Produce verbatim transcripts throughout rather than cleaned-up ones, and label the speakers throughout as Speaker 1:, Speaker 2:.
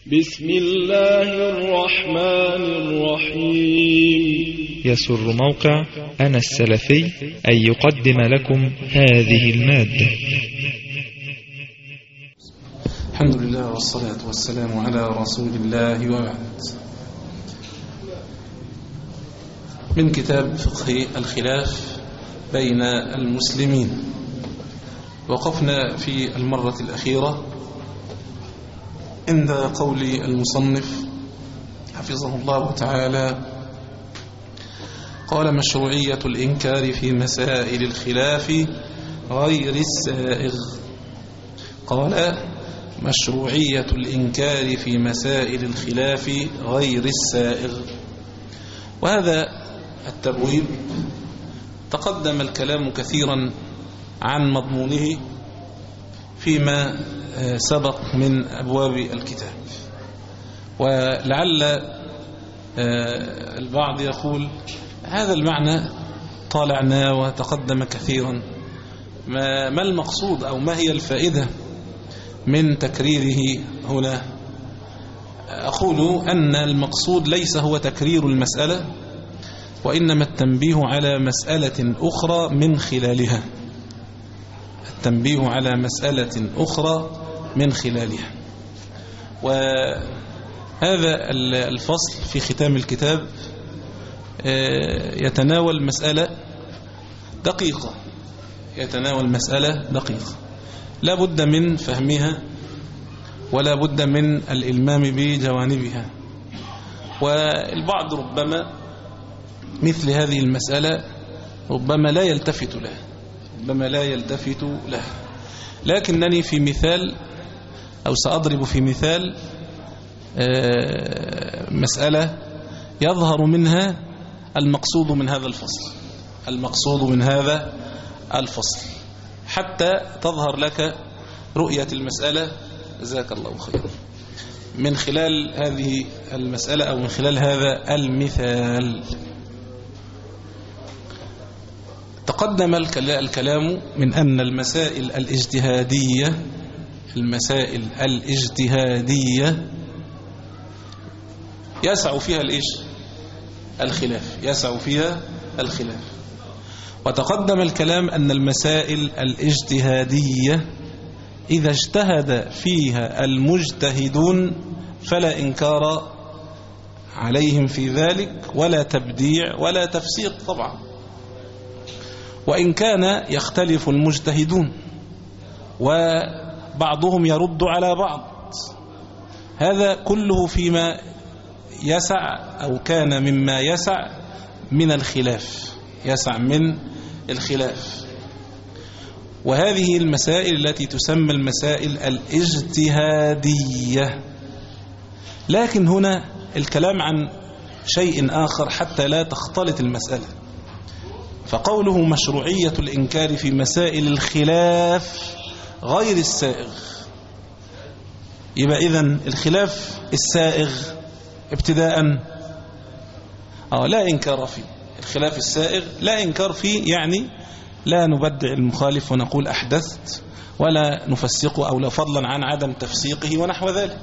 Speaker 1: بسم الله الرحمن الرحيم.
Speaker 2: يسر موقع أنا السلفي أن يقدم لكم هذه المادة.
Speaker 3: الحمد لله والصلاة والسلام على رسول الله وبعد. من كتاب فقه الخلاف بين المسلمين، وقفنا في المرة الأخيرة عند قول المصنف حفظه الله تعالى: قال: مشروعية الإنكار في مسائل الخلاف غير السائغ. قال: مشروعية الإنكار في مسائل الخلاف غير السائغ. وهذا التبويب تقدم الكلام كثيرا عن مضمونه فيما سبق من أبواب الكتاب، ولعل البعض يقول هذا المعنى طالعنا وتقدم كثيرا، ما المقصود أو ما هي الفائدة من تكريره هنا؟ أقول أن المقصود ليس هو تكرير المسألة، وإنما التنبيه على مسألة أخرى من خلالها التنبيه على مسألة أخرى من خلالها. وهذا الفصل في ختام الكتاب يتناول مسألة دقيقة يتناول مسألة دقيقة لا بد من فهمها ولا بد من الإلمام بجوانبها. والبعض ربما مثل هذه المسألة ربما لا يلتفت لها ربما لا يلتفت لها لكنني في مثال أو سأضرب في مثال مسألة يظهر منها المقصود من هذا الفصل المقصود من هذا الفصل حتى تظهر لك رؤية المسألة. جزاك الله خيرا. من خلال هذه المسألة أو من خلال هذا المثال تقدم الكلام من أن المسائل الاجتهادية المسائل الاجتهادية يسع فيها الإيش؟ الخلاف يسع فيها الخلاف. وتقدم الكلام أن المسائل الاجتهادية إذا اجتهد فيها المجتهدون فلا إنكار عليهم في ذلك ولا تبديع ولا تفسيق طبعا، وإن كان يختلف المجتهدون وبعضهم يرد على بعض، هذا كله فيما يسع أو كان مما يسع من الخلاف يسع من الخلاف. وهذه المسائل التي تسمى المسائل الاجتهادية. لكن هنا الكلام عن شيء آخر حتى لا تختلط المسألة. فقوله مشروعية الإنكار في مسائل الخلاف غير السائغ، يبقى إذن الخلاف السائغ ابتداء أو لا إنكار فيه. الخلاف السائغ لا إنكار فيه، يعني لا نبدع المخالف ونقول أحدثت ولا نفسقه أو لا فضلا عن عدم تفسيقه ونحو ذلك.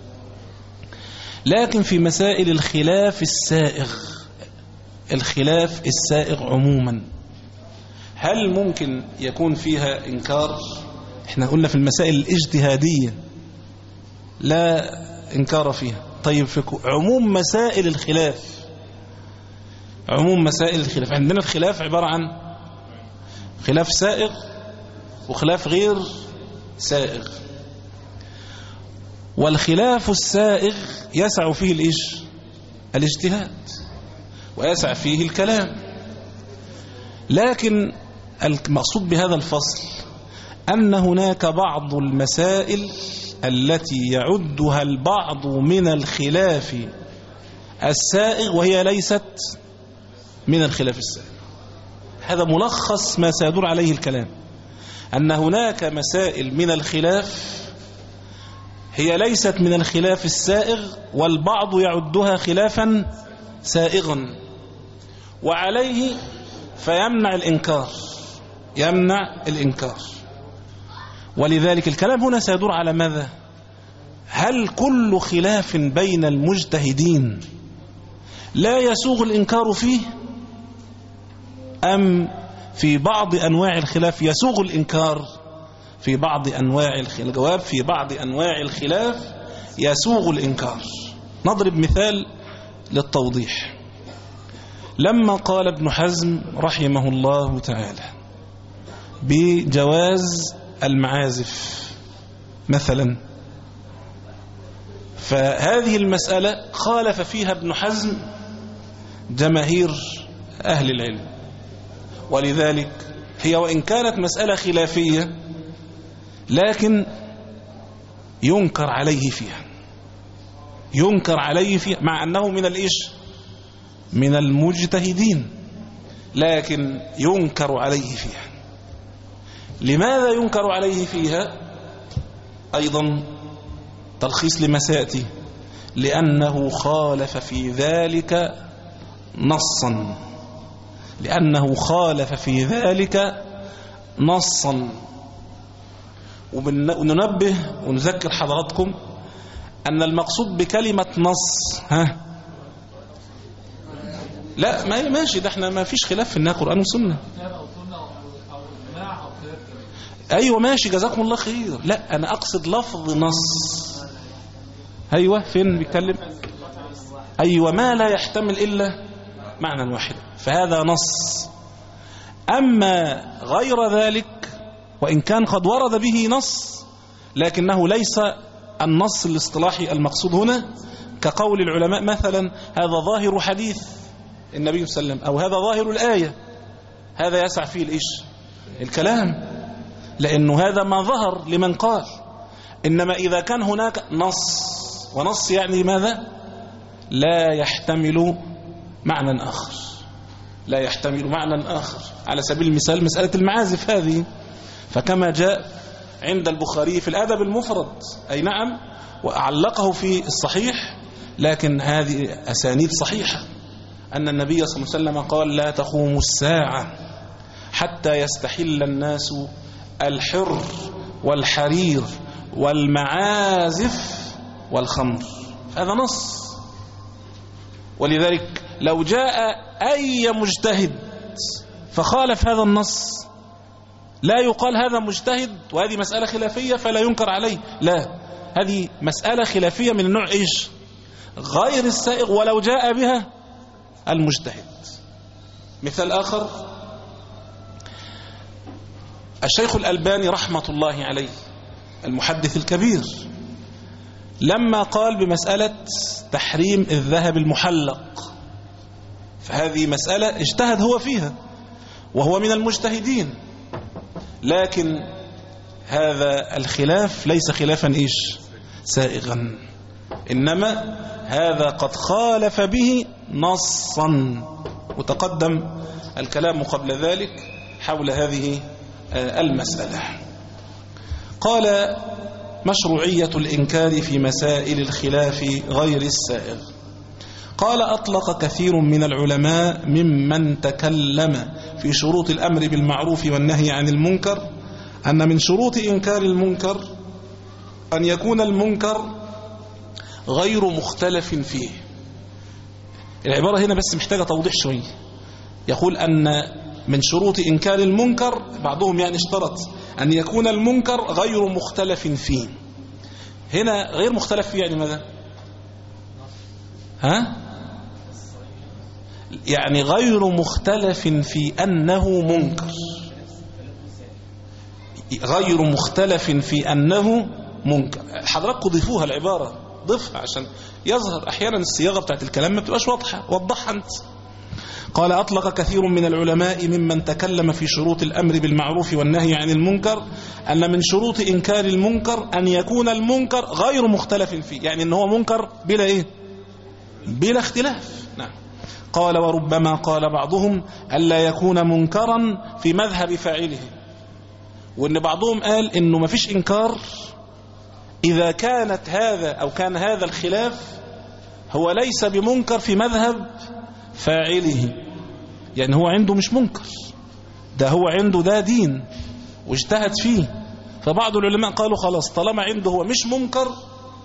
Speaker 3: لكن في مسائل الخلاف السائغ الخلاف السائغ عموما هل ممكن يكون فيها إنكار؟ احنا قلنا في المسائل الاجتهادية لا إنكار فيها. طيب في عموم مسائل الخلاف عموم مسائل الخلاف عندنا الخلاف عبارة عن خلاف سائغ وخلاف غير سائغ. والخلاف السائغ يسع فيه الإيش؟ الاجتهاد ويسع فيه الكلام. لكن المقصود بهذا الفصل أن هناك بعض المسائل التي يعدها البعض من الخلاف السائغ وهي ليست من الخلاف السائغ. هذا ملخص ما سيدور عليه الكلام، أن هناك مسائل من الخلاف هي ليست من الخلاف السائغ والبعض يعدها خلافا سائغا، وعليه فيمنع الإنكار يمنع الإنكار. ولذلك الكلام هنا سيدور على ماذا؟ هل كل خلاف بين المجتهدين لا يسوغ الإنكار فيه، أم في بعض أنواع الخلاف يسوغ الإنكار؟ في بعض أنواع الخلاف، الجواب في بعض أنواع الخلاف يسوغ الإنكار. نضرب مثال للتوضيح. لما قال ابن حزم رحمه الله تعالى بجواز المعازف مثلا، فهذه المسألة خالف فيها ابن حزم جماهير أهل العلم، ولذلك هي وإن كانت مسألة خلافية لكن ينكر عليه فيها، ينكر عليه فيها مع أنه من الإيش؟ من المجتهدين، لكن ينكر عليه فيها. لماذا ينكر عليه فيها؟ أيضا تلخيص لما سيأتي، لأنه خالف في ذلك نصا، لأنه خالف في ذلك نصا. وننبه ونذكر حضراتكم أن المقصود بكلمة نص، ها لا ما ماشي، ده احنا ما فيش خلاف في انها قرآن وسنة. ايوه ماشي جزاكم الله خير، لا انا اقصد لفظ نص. ايوه فين بيتكلم؟ ايوه ما لا يحتمل الا معنى واحد، فهذا نص. اما غير ذلك وان كان قد ورد به نص لكنه ليس النص الاصطلاحي المقصود هنا، كقول العلماء مثلا هذا ظاهر حديث النبي صلى الله عليه وسلم، أو هذا ظاهر الآية، هذا يسع فيه الإيش؟ الكلام، لأنه هذا ما ظهر لمن قال. إنما إذا كان هناك نص، ونص يعني ماذا؟ لا يحتمل معنى آخر، لا يحتمل معنى آخر. على سبيل المثال مسألة المعازف هذه، فكما جاء عند البخاري في الأدب المفرد، أي نعم، وأعلقه في الصحيح، لكن هذه أسانيد صحيحة، أن النبي صلى الله عليه وسلم قال لا تقوم الساعة حتى يستحل الناس الحر والحرير والمعازف والخمر. هذا نص. ولذلك لو جاء أي مجتهد فخالف هذا النص لا يقال هذا مجتهد وهذه مسألة خلافية فلا ينكر عليه، لا، هذه مسألة خلافية من النوع إيش؟ غير السائغ ولو جاء بها المجتهد. مثال آخر، الشيخ الألباني رحمة الله عليه المحدث الكبير لما قال بمسألة تحريم الذهب المحلق، فهذه مسألة اجتهد هو فيها وهو من المجتهدين، لكن هذا الخلاف ليس خلافا إيش؟ سائغا، إنما هذا قد خالف به نصا، وتقدم الكلام قبل ذلك حول هذه المسألة. قال مشروعية الإنكار في مسائل الخلاف غير السائغ. قال أطلق كثير من العلماء ممن تكلم في شروط الأمر بالمعروف والنهي عن المنكر أن من شروط إنكار المنكر أن يكون المنكر غير مختلف فيه. العبارة هنا بس محتاجة توضيح شوية. يقول أن من شروط إنكار المنكر، بعضهم يعني اشترط أن يكون المنكر غير مختلف فيه. هنا غير مختلف فيه يعني ماذا؟ ها؟ يعني غير مختلف في أنه منكر، غير مختلف في أنه منكر. حضراتكم ضيفوها العبارة، ضيفها عشان يظهر أحيانا الصياغة بتاعت الكلام ما بتبقاش واضحة، وضحها أنت. قال أطلق كثير من العلماء ممن تكلم في شروط الأمر بالمعروف والنهي عن المنكر أن من شروط إنكار المنكر أن يكون المنكر غير مختلف فيه، يعني أنه هو منكر بلا إيه؟ بلا اختلاف. نعم. قال وربما قال بعضهم ألا يكون منكرا في مذهب فاعله، وأن بعضهم قال أنه ما فيش إنكار إذا كانت هذا أو كان هذا الخلاف هو ليس بمنكر في مذهب فاعله، يعني هو عنده مش منكر، ده هو عنده ده دين واجتهد فيه. فبعض العلماء قالوا خلاص طالما عنده هو مش منكر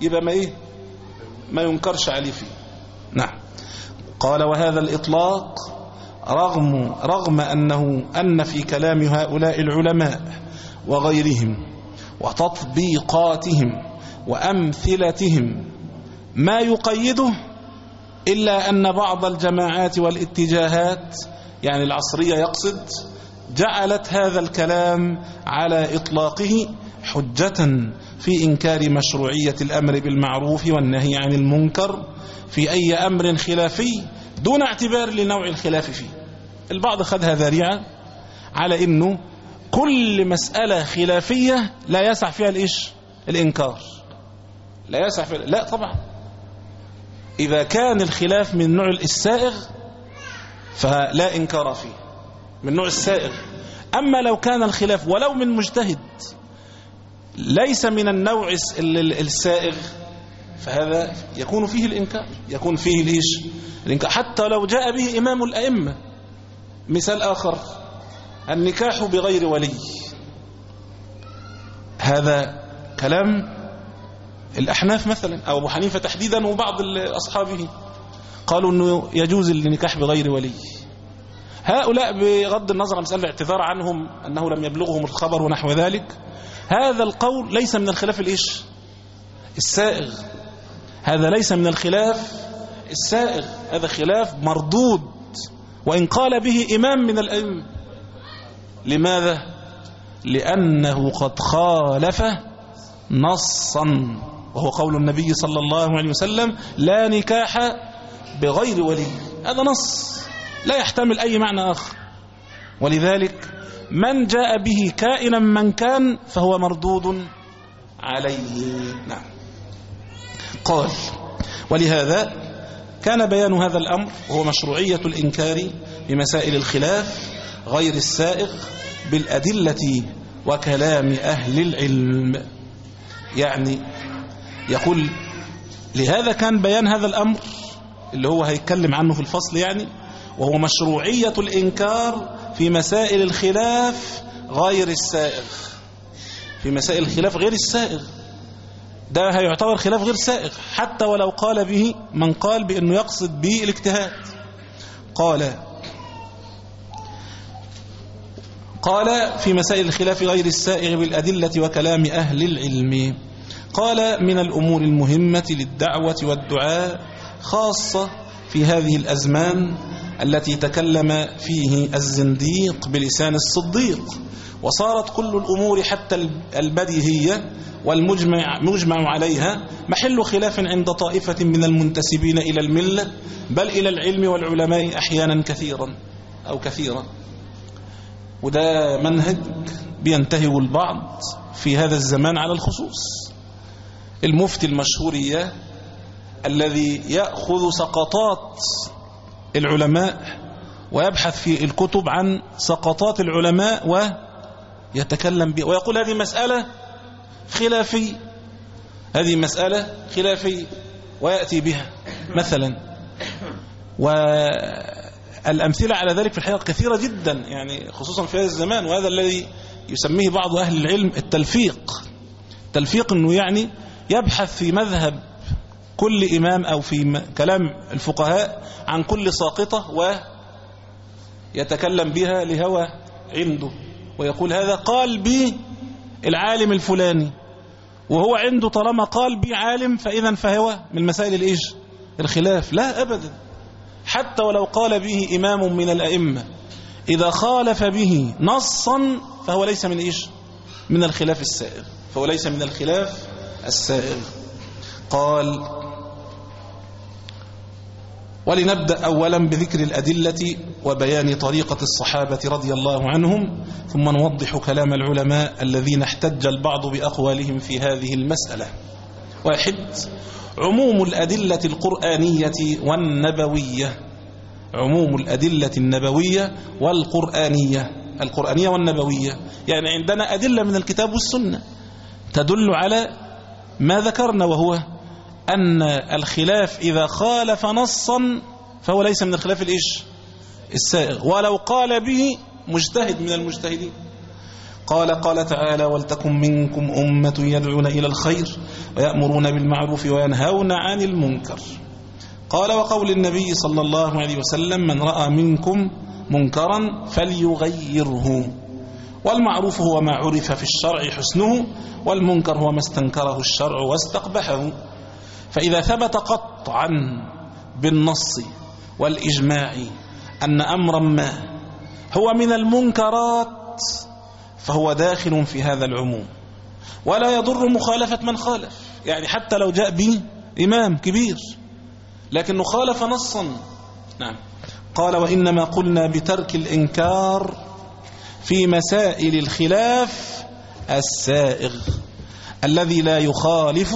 Speaker 3: يبقى ما إيه ما ينكرش عليه فيه. نعم. قال وهذا الإطلاق رغم, رغم أنه أن في كلام هؤلاء العلماء وغيرهم وتطبيقاتهم وأمثلتهم ما يقيده، إلا أن بعض الجماعات والاتجاهات يعني العصرية يقصد جعلت هذا الكلام على إطلاقه حجة في إنكار مشروعية الأمر بالمعروف والنهي عن المنكر في أي أمر خلافي دون اعتبار لنوع الخلاف فيه. البعض خذها ذريعة على إنه كل مسألة خلافية لا يسع فيها الإيش الإنكار، لا يسع فيها. لا طبعا، إذا كان الخلاف من نوع السائغ فلا إنكار فيه من نوع السائغ. أما لو كان الخلاف ولو من مجتهد ليس من النوع السائغ فهذا يكون فيه الإنكار، يكون فيه الإيش الإنكار حتى لو جاء به إمام الأئمة. مثال آخر النكاح بغير ولي، هذا كلام الأحناف مثلا أو أبو حنيفة تحديدا وبعض أصحابه قالوا أنه يجوز النكاح بغير ولي. هؤلاء بغض النظر عن مسألة الاعتذار عنهم أنه لم يبلغهم الخبر ونحو ذلك، هذا القول ليس من الخلاف الإيش السائغ، هذا ليس من الخلاف السائغ، هذا خلاف مردود وإن قال به إمام من الأئمة. لماذا؟ لأنه قد خالف نصا، وهو قول النبي صلى الله عليه وسلم لا نكاح بغير ولي، هذا نص لا يحتمل أي معنى آخر. ولذلك من جاء به كائنا من كان فهو مردود عليه. نعم. قال ولهذا كان بيان هذا الأمر وهو مشروعية الإنكار بمسائل الخلاف غير السائغ بالأدلة وكلام أهل العلم. يعني يقول لهذا كان بيان هذا الأمر اللي هو هيتكلم عنه في الفصل، يعني وهو مشروعية الإنكار في مسائل الخلاف غير السائغ. في مسائل الخلاف غير السائغ ده هيعتبر خلاف غير سائغ حتى ولو قال به من قال بأنه يقصد به الاجتهاد. قال قال في مسائل الخلاف غير السائغ بالأدلة وكلام أهل العلم. قال من الأمور المهمة للدعوة والدعاء خاصة في هذه الأزمان التي تكلم فيه الزنديق بلسان الصديق، وصارت كل الأمور حتى البديهية والمجمع مجمع عليها محل خلاف عند طائفة من المنتسبين إلى الملة بل إلى العلم والعلماء أحيانا كثيرا أو كثيرا. وده منهج بينتهج البعض في هذا الزمان على الخصوص. المفتي المشهور الذي يأخذ سقطات العلماء ويبحث في الكتب عن سقطات العلماء ويتكلم بها ويقول هذه مسألة خلافية، هذه مسألة خلافية ويأتي بها مثلا. والأمثلة على ذلك في الحقيقة كثيرة جدا، يعني خصوصا في هذا الزمان. وهذا الذي يسميه بعض أهل العلم التلفيق. تلفيق أنه يعني يبحث في مذهب كل إمام أو في كلام الفقهاء عن كل ساقطة ويتكلم بها لهوى عنده، ويقول هذا قال بي العالم الفلاني، وهو عنده طالما قال بي عالم فإذا فهو من مسائل الإيش الخلاف. لا أبدا، حتى ولو قال به إمام من الأئمة إذا خالف به نصا فهو ليس من إيش من الخلاف السائغ، فهو ليس من الخلاف السائغ. قال ولنبدأ أولا بذكر الأدلة وبيان طريقة الصحابة رضي الله عنهم، ثم نوضح كلام العلماء الذين احتج البعض بأقوالهم في هذه المسألة. واحد، عموم الأدلة القرآنية والنبوية. عموم الأدلة النبوية والقرآنية، القرآنية والنبوية، يعني عندنا أدلة من الكتاب والسنة تدل على ما ذكرنا، وهو أن الخلاف إذا خالف نصا فهو ليس من الخلاف الإيش السائغ ولو قال به مجتهد من المجتهدين. قال قال تعالى: ولتكن منكم أمة يدعون إلى الخير ويأمرون بالمعروف وينهون عن المنكر. قال: وقول النبي صلى الله عليه وسلم: من رأى منكم منكرا فليغيره. والمعروف هو ما عرف في الشرع حسنه، والمنكر هو ما استنكره الشرع واستقبحه. فإذا ثبت قطعا بالنص والإجماع أن أمرا ما هو من المنكرات فهو داخل في هذا العموم، ولا يضر مخالفة من خالف. يعني حتى لو جاء به إمام كبير لكنه خالف نصا. نعم. قال: وإنما قلنا بترك الإنكار في مسائل الخلاف السائغ الذي لا يخالف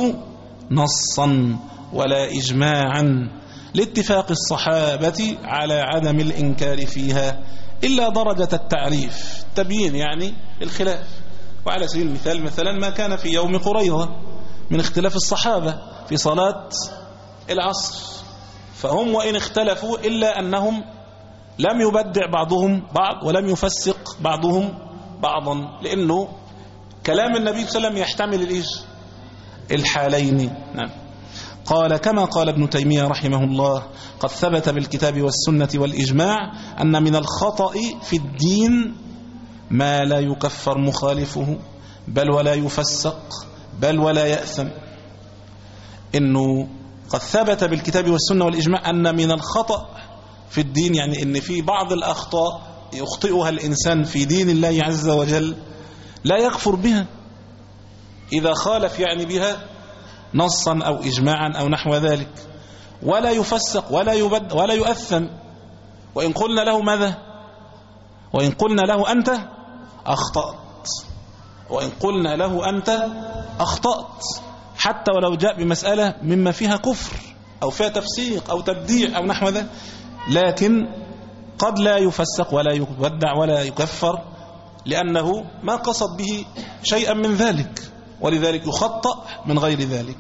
Speaker 3: نصا ولا إجماعا، لاتفاق الصحابة على عدم الإنكار فيها إلا درجة التعريف تبيين يعني الخلاف. وعلى سبيل المثال مثلا ما كان في يوم قريظة من اختلاف الصحابة في صلاة العصر، فهم وإن اختلفوا إلا أنهم لم يبدع بعضهم بعض ولم يفسق بعضهم بعضا، لأنه كلام النبي صلى الله عليه وسلم يحتمل الإيش الحالين. نعم. قال: كما قال ابن تيمية رحمه الله: قد ثبت بالكتاب والسنة والإجماع أن من الخطأ في الدين ما لا يكفر مخالفه بل ولا يفسق بل ولا يأثم. إنه قد ثبت بالكتاب والسنة والإجماع أن من الخطأ في الدين، يعني إن في بعض الأخطاء يخطئها الإنسان في دين الله عز وجل لا يكفر بها إذا خالف يعني بها نصا أو إجماعا أو نحو ذلك، ولا يفسق ولا يبد ولا يؤثم. وإن قلنا له ماذا؟ وإن قلنا له أنت أخطأت، وإن قلنا له أنت أخطأت، حتى ولو جاء بمسألة مما فيها كفر أو فيها تفسيق أو تبديع أو نحو ذلك، لكن قد لا يفسق ولا يبدع ولا يكفر لأنه ما قصد به شيئا من ذلك، ولذلك يخطأ من غير ذلك.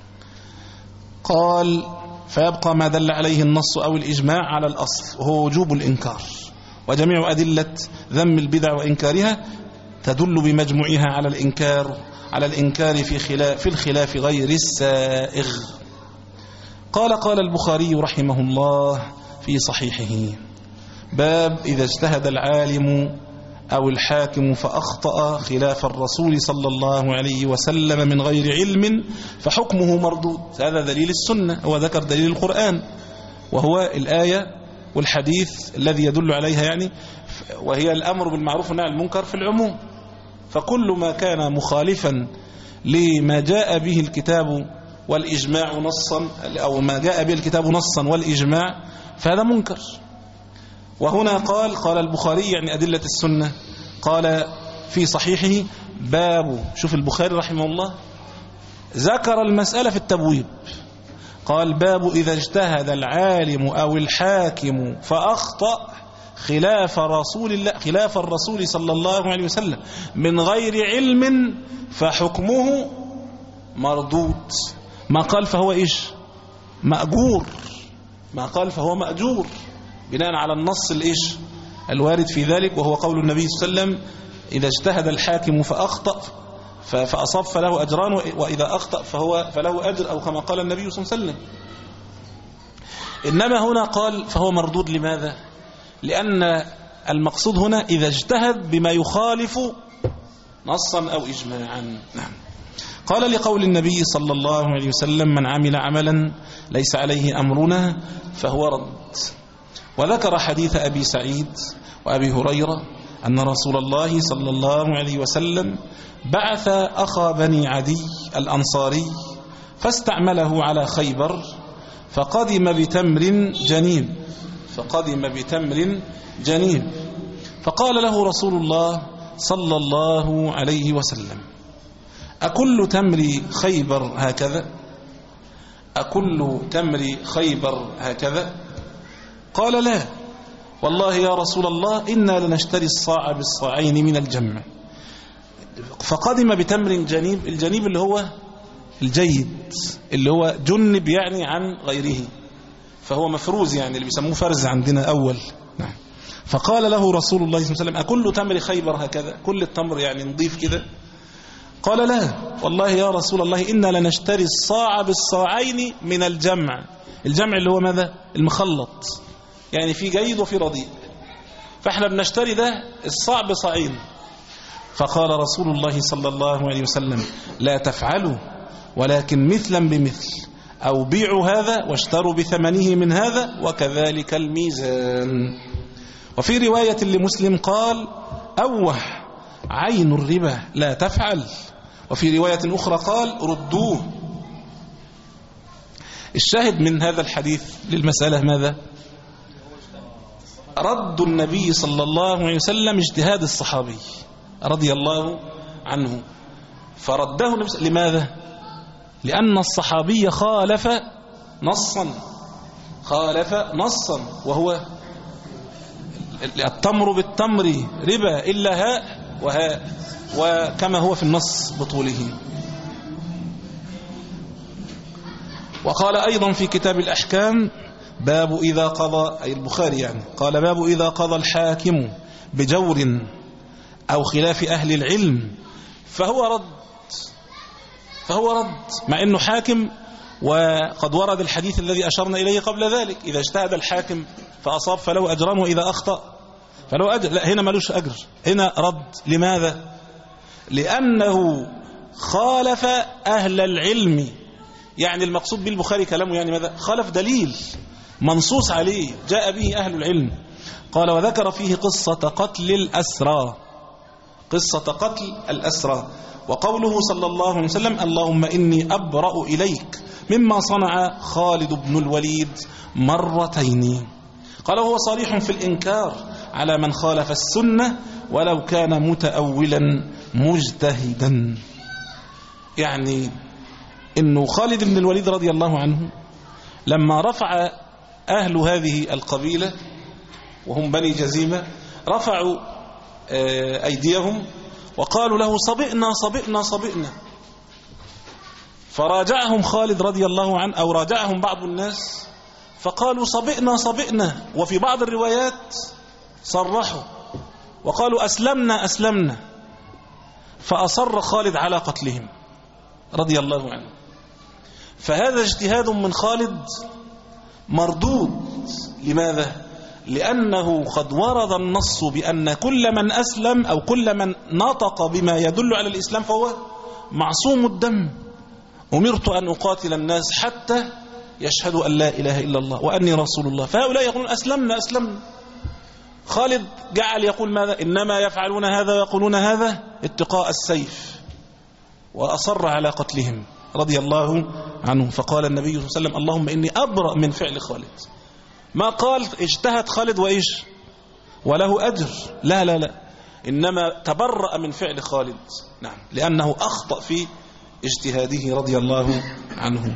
Speaker 3: قال: فيبقى ما دل عليه النص أو الإجماع على الأصل وهو وجوب الإنكار، وجميع أدلة ذم البدع وإنكارها تدل بمجموعها على الإنكار على الإنكار في خلاف في الخلاف غير السائغ. قال: قال البخاري رحمه الله في صحيحه: باب إذا اجتهد العالم أو الحاكم فأخطأ خلاف الرسول صلى الله عليه وسلم من غير علم فحكمه مردود. هذا دليل السنة، وذكر دليل القرآن وهو الآية والحديث الذي يدل عليها، يعني وهي الأمر بالمعروف والنهي عن المنكر في العموم. فكل ما كان مخالفا لما جاء به الكتاب والإجماع نصا، أو ما جاء به الكتاب نصا والإجماع، فهذا منكر. وهنا قال قال البخاري يعني أدلة السنة، قال في صحيحه: باب، شوف البخاري رحمه الله ذكر المسألة في التبويب، قال: باب إذا اجتهد العالم أو الحاكم فأخطأ خلاف رسول الله خلاف الرسول صلى الله عليه وسلم من غير علم فحكمه مردود. ما قال فهو إيش مأجور، ما قال فهو مأجور بناء على النص الإيش الوارد في ذلك، وهو قول النبي صلى الله عليه وسلم: إذا اجتهد الحاكم فأخطأ فأصاب فله أجران، وإذا أخطأ فهو فله أجر، أو كما قال النبي صلى الله عليه وسلم. إنما هنا قال فهو مردود. لماذا؟ لأن المقصود هنا إذا اجتهد بما يخالف نصا أو إجماعا. نعم. قال: لقول النبي صلى الله عليه وسلم: من عمل عملا ليس عليه أمرنا فهو رد. وذكر حديث أبي سعيد وأبي هريرة أن رسول الله صلى الله عليه وسلم بعث أخا بني عدي الأنصاري فاستعمله على خيبر، فقدم بتمر جنيب فقدم بتمر جنيب فقال له رسول الله صلى الله عليه وسلم: أكل تمر خيبر هكذا؟ أكل تمر خيبر هكذا؟ قال: لا والله يا رسول الله، إنا لنشتري الصاع بالصاعين من الجمع. فقدم بتمر جنيب، الجنيب اللي هو الجيد، اللي هو جنب يعني عن غيره، فهو مفروز، يعني اللي بيسموه فرز عندنا أول. نعم. فقال له رسول الله صلى الله عليه وسلم: أكل تمر خيبر هكذا؟ كل التمر يعني نضيف كده؟ قال: لا والله يا رسول الله، إنا لنشتري الصاع بالصاعين من الجمع. الجمع اللي هو ماذا؟ المخلط، يعني في جيد وفي رديء، فاحنا بنشتري ده الصاع بصاعين. فقال رسول الله صلى الله عليه وسلم: لا تفعلوا، ولكن مثلا بمثل، أو بيعوا هذا واشتروا بثمنه من هذا، وكذلك الميزان. وفي رواية لمسلم قال: أوه عين الربا لا تفعل. وفي رواية أخرى قال: ردوه. الشاهد من هذا الحديث للمسألة ماذا؟ رد النبي صلى الله عليه وسلم اجتهاد الصحابي رضي الله عنه، فرده لماذا؟ لأن الصحابي خالف نصا، خالف نصا، وهو التمر بالتمر ربا إلا هاء وهاء، وكما هو في النص بطوله. وقال أيضا في كتاب الأحكام: باب إذا قضى، أي البخاري يعني، قال: باب إذا قضى الحاكم بجور أو خلاف أهل العلم فهو رد، فهو رد، مع أنه حاكم. وقد ورد الحديث الذي أشرنا إليه قبل ذلك: إذا اجتهد الحاكم فأصاب فله أجران، وإذا أخطأ فله أجر. لا، هنا ملوش أجر، هنا رد. لماذا؟ لأنه خالف أهل العلم. يعني المقصود بالبخاري كلامه يعني ماذا؟ خالف دليل منصوص عليه جاء به أهل العلم. قال: وذكر فيه قصة قتل الأسرى، قصة قتل الأسرى، وقوله صلى الله عليه وسلم: اللهم إني أبرأ إليك مما صنع خالد بن الوليد مرتين. قال: وهو صريح في الإنكار على من خالف السنة ولو كان متأولا مجتهدا. يعني إنه خالد بن الوليد رضي الله عنه لما رفع أهل هذه القبيلة وهم بني جزيمة، رفعوا أيديهم وقالوا له: صبئنا صبئنا صبئنا. فراجعهم خالد رضي الله عنه، أو راجعهم بعض الناس فقالوا: صبئنا صبئنا. وفي بعض الروايات صرحوا وقالوا: أسلمنا أسلمنا. فأصر خالد على قتلهم رضي الله عنه. فهذا اجتهاد من خالد مردود. لماذا؟ لأنه قد ورد النص بأن كل من أسلم أو كل من نطق بما يدل على الإسلام فهو معصوم الدم. أمرت أن أقاتل الناس حتى يشهدوا أن لا إله إلا الله وأني رسول الله. فهؤلاء يقولون: أسلمنا أسلمنا. خالد جعل يقول ماذا؟ إنما يفعلون هذا ويقولون هذا اتقاء السيف، وأصر على قتلهم رضي الله عنه. فقال النبي صلى الله عليه وسلم: اللهم إني أبرأ من فعل خالد. ما قال اجتهد خالد وإيش وله أجر، لا لا لا، إنما تبرأ من فعل خالد، نعم، لأنه أخطأ في اجتهاده رضي الله عنه.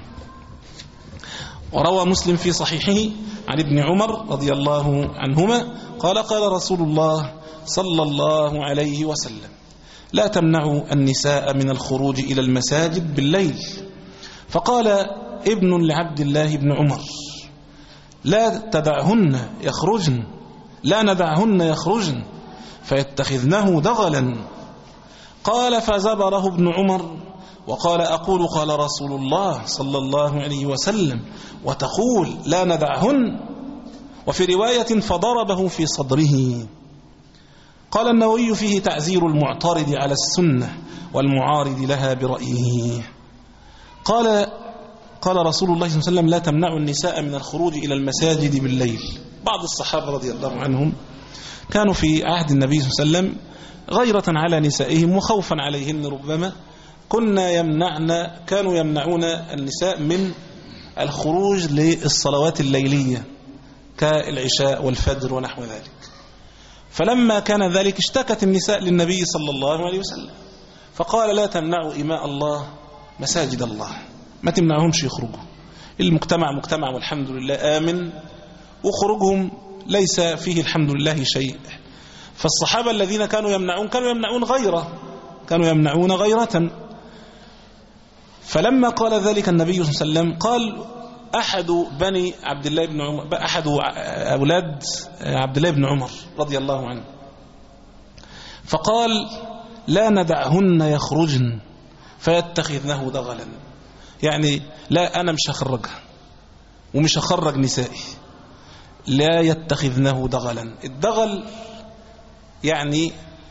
Speaker 3: وروى مسلم في صحيحه عن ابن عمر رضي الله عنهما قال: قال رسول الله صلى الله عليه وسلم: لا تمنعوا النساء من الخروج إلى المساجد بالليل. فقال ابن لعبد الله بن عمر: لا تدعهن يخرجن، لا ندعهن يخرجن فيتخذنه دغلا. قال: فزبره ابن عمر وقال: أقول قال رسول الله صلى الله عليه وسلم وتقول لا ندعهن. وفي رواية: فضربه في صدره. قال النووي: فيه تعزير المعترض على السنة والمعارض لها برأيه. قال قال رسول الله صلى الله عليه وسلم: لا تمنعوا النساء من الخروج إلى المساجد بالليل. بعض الصحابة رضي الله عنهم كانوا في عهد النبي صلى الله عليه وسلم غيرة على نسائهم وخوفا عليهن، ربما كنا يمنعن كانوا يمنعون النساء من الخروج للصلوات الليلية كالعشاء والفجر ونحو ذلك. فلما كان ذلك اشتكت النساء للنبي صلى الله عليه وسلم، فقال: لا تمنعوا إماء الله مساجد الله، ما تمنعهمش يخرجوا. المجتمع مجتمع والحمد لله آمن، وخروجهم ليس فيه الحمد لله شيء. فالصحابة الذين كانوا يمنعون كانوا يمنعون غيره، كانوا يمنعون غيرة. فلما قال ذلك النبي صلى الله عليه وسلم قال: أحد بني عبد الله بن عمر، أحد أولاد عبد الله بن عمر رضي الله عنه، فقال لا ندعهن يخرجن فيتخذنه دغلا، يعني لا أنا مش هخرجها ومش هخرج نسائي، لا يتخذنه دغلا. الدغل يعني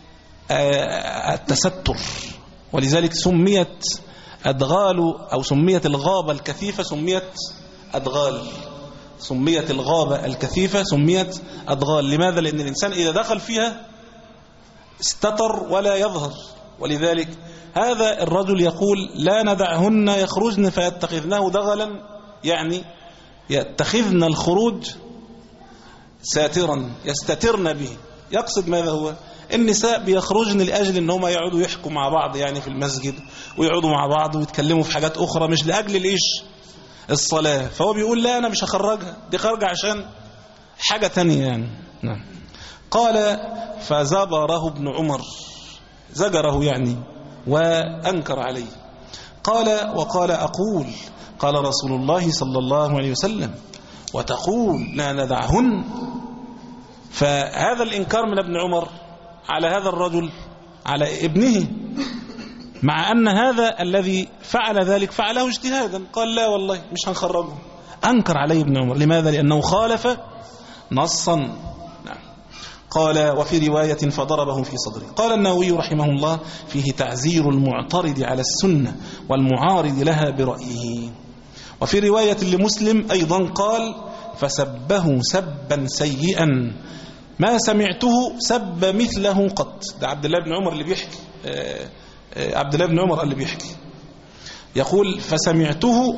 Speaker 3: التستر، ولذلك سميت أدغال أو سميت الغابة الكثيفة سميت أدغال، سميت الغابة الكثيفة سميت أدغال. لماذا؟ لأن الإنسان إذا دخل فيها استتر ولا يظهر، ولذلك هذا الرجل يقول لا ندعهن يخرجن فيتخذنه دغلا، يعني يتخذن الخروج ساترا يستترن به. يقصد ماذا هو؟ النساء بيخرجن لأجل أنهم يقعدوا يحكوا مع بعض يعني في المسجد، ويقعدوا مع بعض ويتكلموا في حاجات أخرى، مش لأجل الإيش الصلاة. فهو بيقول لا أنا مش هخرجها، دي خارجة عشان حاجة تانية يعني. نعم. قال فزبره ابن عمر، زجره يعني وأنكر عليه. قال وقال أقول قال رسول الله صلى الله عليه وسلم وتقول لا ندعهن. فهذا الإنكار من ابن عمر على هذا الرجل على ابنه، مع أن هذا الذي فعل ذلك فعله اجتهادا، قال لا والله مش هنخرجه، أنكر عليه ابن عمر. لماذا؟ لأنه خالف نصا. نعم. قال وفي رواية فضربه في صدره. قال النووي رحمه الله فيه تعزير المعترض على السنة والمعارض لها برأيه. وفي رواية لمسلم أيضا قال فسبه سبا سيئا ما سمعته سب مثله قط. ده عبد الله بن عمر اللي بيحكي، عبد الله بن عمر اللي بيحكي يقول فسمعته،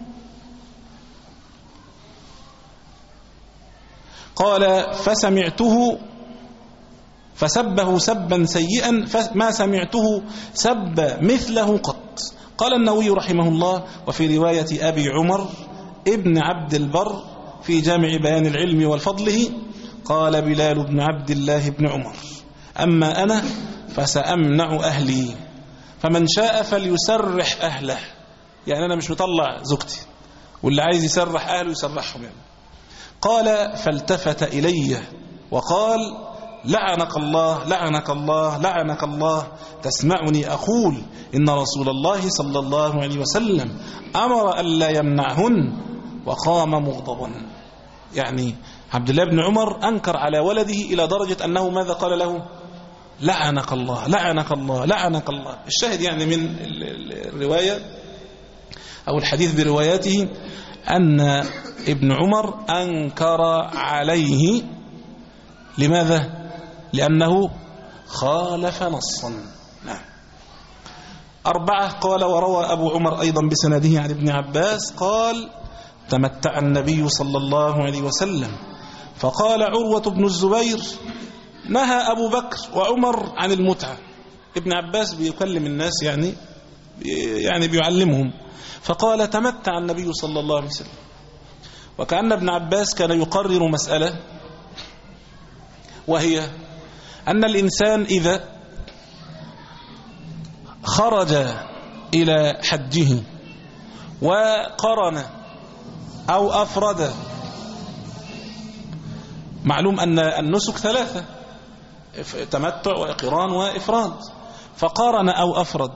Speaker 3: قال فسمعته فسبه سبا سيئا ما سمعته سب مثله قط. قال النووي رحمه الله وفي رواية أبي عمر ابن عبد البر في جامع بيان العلم والفضله قال بلال بن عبد الله بن عمر أما أنا فسأمنع أهلي فمن شاء فليسرح أهله، يعني أنا مش مطلع زوجتي، واللي عايز يسرح أهله يسرحهم يعني. قال فالتفت إلي وقال لعنك الله لعنك الله لعنك الله تسمعني أقول إن رسول الله صلى الله عليه وسلم أمر أن لا يمنعهن وقام مغضبا. يعني عبد الله بن عمر أنكر على ولده إلى درجة أنه ماذا قال له؟ لعنك الله لعنك الله لعنك الله. الشاهد يعني من الرواية أو الحديث برواياته أن ابن عمر أنكر عليه. لماذا؟ لأنه خالف نصا. نعم. أربعة. قال وروى أبو عمر أيضا بسنده عن ابن عباس قال تمتع النبي صلى الله عليه وسلم فقال عروة بن الزبير نهى أبو بكر وعمر عن المتعة. ابن عباس بيكلم الناس يعني يعني بيعلمهم، فقال تمتع النبي صلى الله عليه وسلم. وكأن ابن عباس كان يقرر مسألة، وهي أن الإنسان إذا خرج إلى حجه وقرن أو أفرد، معلوم أن النسك ثلاثة، تمتع وإقران وإفراد، فقارن أو أفرد،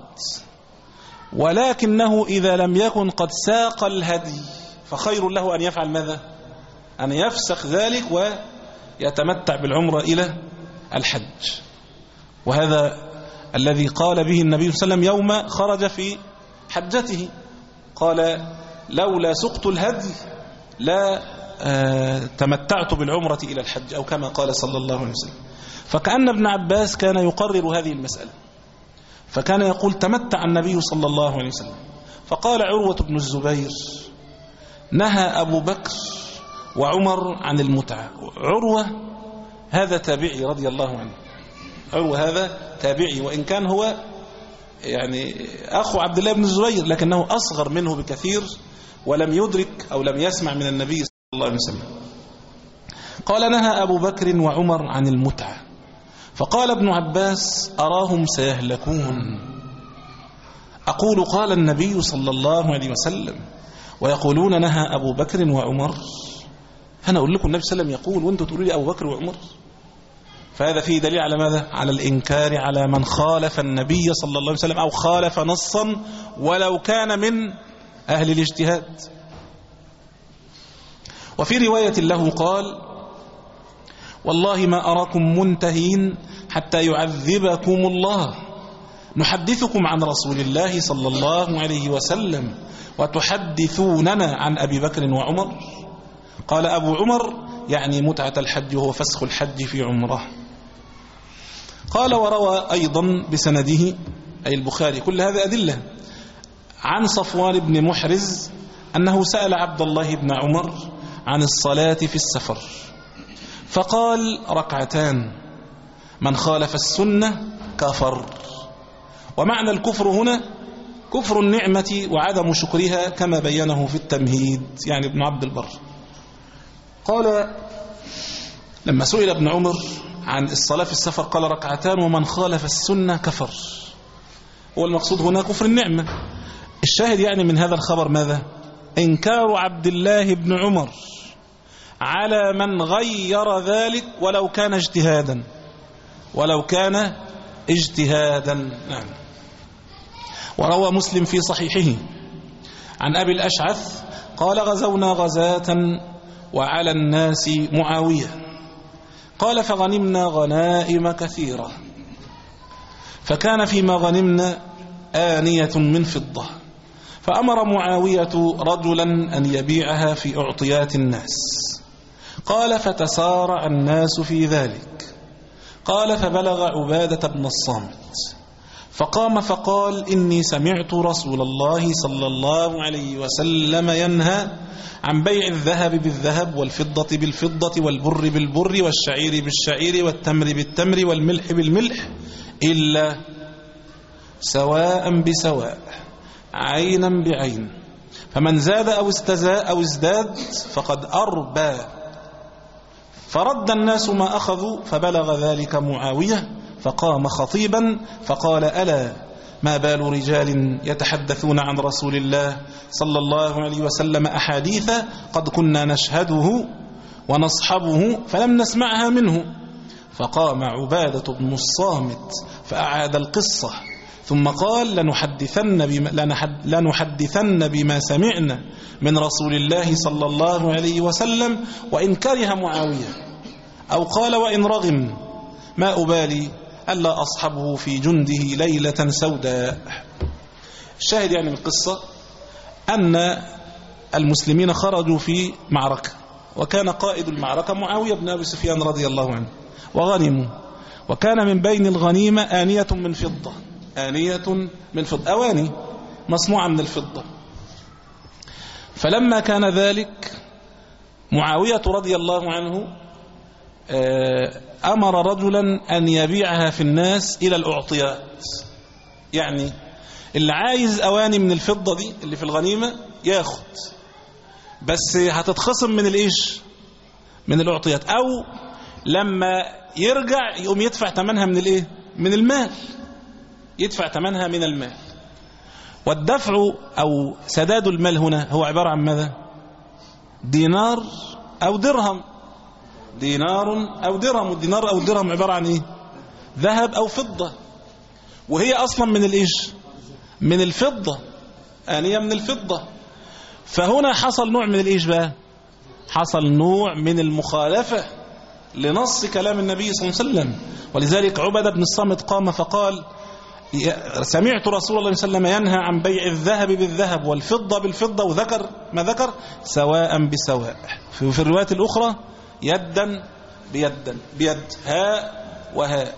Speaker 3: ولكنه إذا لم يكن قد ساق الهدي فخير له أن يفعل ماذا؟ أن يفسخ ذلك ويتمتع بالعمرة إلى الحج. وهذا الذي قال به النبي صلى الله عليه وسلم يوم خرج في حجته، قال لولا سقط الهدي لا تمتعت بالعمرة إلى الحج، أو كما قال صلى الله عليه وسلم. فكأن ابن عباس كان يقرر هذه المسألة، فكان يقول تمتع النبي صلى الله عليه وسلم. فقال عروة بن الزبير نهى أبو بكر وعمر عن المتعة. عروة هذا تابعي رضي الله عنه، عروة هذا تابعي، وإن كان هو يعني أخو عبد الله بن الزبير لكنه أصغر منه بكثير ولم يدرك أو لم يسمع من النبي صلى الله عليه وسلم. قال نهى أبو بكر وعمر عن المتعة. فقال ابن عباس أراهم سيهلكون. أقول قال النبي صلى الله عليه وسلم ويقولون نهى أبو بكر وعمر. أنا أقول لكم النبي صلى الله عليه وسلم يقول وأنتم تقولوا لي أبو بكر وعمر. فهذا فيه دليل على ماذا؟ على الإنكار على من خالف النبي صلى الله عليه وسلم أو خالف نصا ولو كان من أهل الاجتهاد. وفي رواية له قال: والله ما أراكم منتهين حتى يعذبكم الله، نحدثكم عن رسول الله صلى الله عليه وسلم وتحدثوننا عن أبي بكر وعمر. قال أبو عمر يعني متعة الحج وهو فسخ الحج في عمره. قال: وروى أيضا بسنده أي البخاري، كل هذه أدلة، عن صفوان بن محرز أنه سأل عبد الله بن عمر عن الصلاة في السفر فقال: ركعتان، من خالف السنة كفر. ومعنى الكفر هنا كفر النعمة وعدم شكرها كما بينه في التمهيد، يعني ابن عبد البر. قال لما سئل ابن عمر عن الصلاة في السفر قال: ركعتان، ومن خالف السنة كفر. هو المقصود هنا كفر النعمة. الشاهد يعني من هذا الخبر ماذا؟ إنكار عبد الله بن عمر على من غير ذلك ولو كان اجتهادا، ولو كان اجتهادا. نعم. وروى مسلم في صحيحه عن أبي الأشعث قال: غزونا غزاة وعلى الناس معاوية، قال: فغنمنا غنائم كثيرة، فكان فيما غنمنا آنية من فضة، فأمر معاوية رجلا أن يبيعها في أعطيات الناس. قال: فتسارع الناس في ذلك. قال: فبلغ عبادة بن الصامت فقام فقال: إني سمعت رسول الله صلى الله عليه وسلم ينهى عن بيع الذهب بالذهب والفضة بالفضة والبر بالبر والشعير بالشعير والتمر بالتمر والملح بالملح إلا سواء بسواء عينا بعين، فمن زاد أو استزاء أو ازداد فقد أربى. فرد الناس ما أخذوا، فبلغ ذلك معاوية فقام خطيبا فقال: ألا ما بال رجال يتحدثون عن رسول الله صلى الله عليه وسلم أحاديث قد كنا نشهده ونصحبه فلم نسمعها منه. فقام عبادة بن الصامت فأعاد القصة ثم قال: لنحدثن بما, لنحدثن بما سمعنا من رسول الله صلى الله عليه وسلم وإن كره معاوية، أو قال: وإن رغم، ما أبالي ألا أصحبه في جنده ليلة سوداء. الشاهد يعني من القصة أن المسلمين خرجوا في معركة، وكان قائد المعركة معاوية بن أبي سفيان رضي الله عنه، وغنموا، وكان من بين الغنيمة آنية من فضة، آنية من فضة، أواني مصنوعة من الفضة. فلما كان ذلك معاوية رضي الله عنه أمر رجلا أن يبيعها في الناس إلى الأعطيات، يعني اللي عايز أواني من الفضة دي اللي في الغنيمة ياخد، بس هتتخصم من الإيش؟ من الأعطيات، أو لما يرجع يقوم يدفع ثمنها من الإيه؟ من المال، يدفع ثمنها من المال. والدفع أو سداد المال هنا هو عبارة عن ماذا؟ دينار أو درهم، دينار أو درهم، والدينار أو درهم عبارة عن إيه؟ ذهب أو فضة، وهي أصلا من الإيش؟ من الفضة، آنية من الفضة. فهنا حصل نوع من الإيش بقى؟ حصل نوع من المخالفة لنص كلام النبي صلى الله عليه وسلم. ولذلك عبادة بن الصامت قام فقال: سمعت رسول الله صلى الله عليه وسلم ينهى عن بيع الذهب بالذهب والفضة بالفضة، وذكر ما ذكر سواء بسواء. في الروايات الأخرى يدا بيدا بيد، هاء وهاء.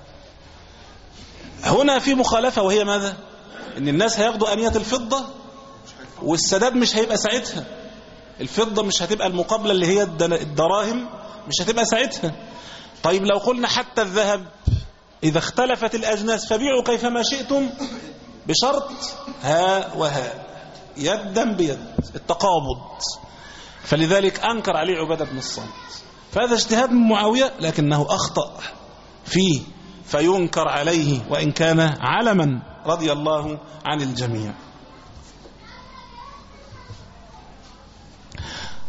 Speaker 3: هنا في مخالفة، وهي ماذا؟ ان الناس هياخدوا آنية الفضة والسداد مش هيبقى ساعتها، الفضة مش هتبقى المقابلة اللي هي الدراهم، مش هتبقى ساعتها. طيب لو قلنا حتى الذهب إذا اختلفت الأجناس فبيعوا كيفما شئتم بشرط هاء وهاء، يدا بيد، التقابض. فلذلك أنكر عليه عبادة بن الصامت. فهذا اجتهاد من معاوية لكنه أخطأ فيه فينكر عليه وإن كان علما رضي الله عن الجميع.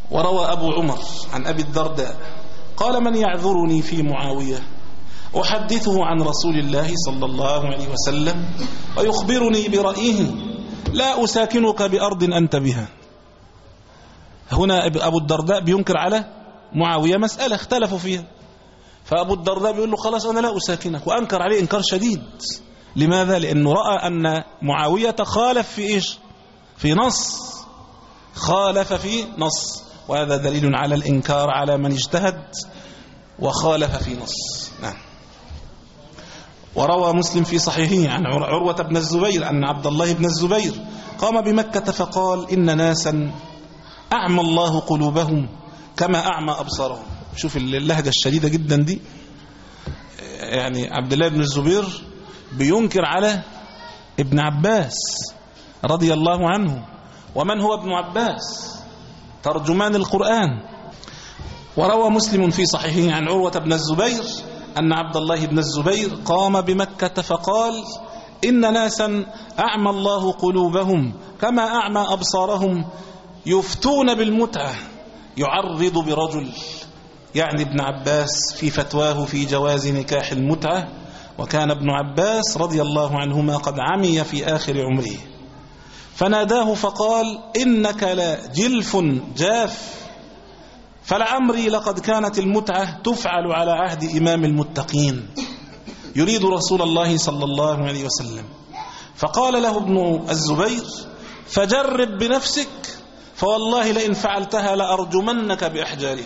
Speaker 3: وروى أبو عمر عن أبي الدرداء قال: من يعذرني في معاوية أحدثه عن رسول الله صلى الله عليه وسلم ويخبرني برأيه لا أساكنك بأرض أنت بها. هنا أبو الدرداء بينكر على معاوية مسألة اختلفوا فيها، فأبو الدرداء بيقول له: خلاص أنا لا أساكنك، وأنكر عليه إنكار شديد. لماذا؟ لأنه رأى أن معاوية خالف في إيش؟ في نص، خالف في نص، وهذا دليل على الإنكار على من اجتهد وخالف في نص. نعم. وروى مسلم في صحيحه عن عروة بن الزبير أن عبد الله بن الزبير قام بمكة فقال: إن ناسا أعمى الله قلوبهم كما أعمى أبصارهم. شوف اللهجة الشديدة جدا دي، يعني عبد الله بن الزبير بينكر على ابن عباس رضي الله عنه. ومن هو ابن عباس؟ ترجمان القرآن. وروى مسلم في صحيحه عن عروة بن الزبير أن عبد الله بن الزبير قام بمكة فقال: إن ناسا أعمى الله قلوبهم كما أعمى أبصارهم يفتون بالمتعة يعرض برجل، يعني ابن عباس في فتواه في جواز نكاح المتعة، وكان ابن عباس رضي الله عنهما قد عمي في آخر عمره، فناداه فقال: إنك لا جلف جاف، فلعمري لقد كانت المتعة تفعل على عهد إمام المتقين يريد رسول الله صلى الله عليه وسلم. فقال له ابن الزبير: فجرب بنفسك، فوالله لئن فعلتها لأرجمنك بأحجاره.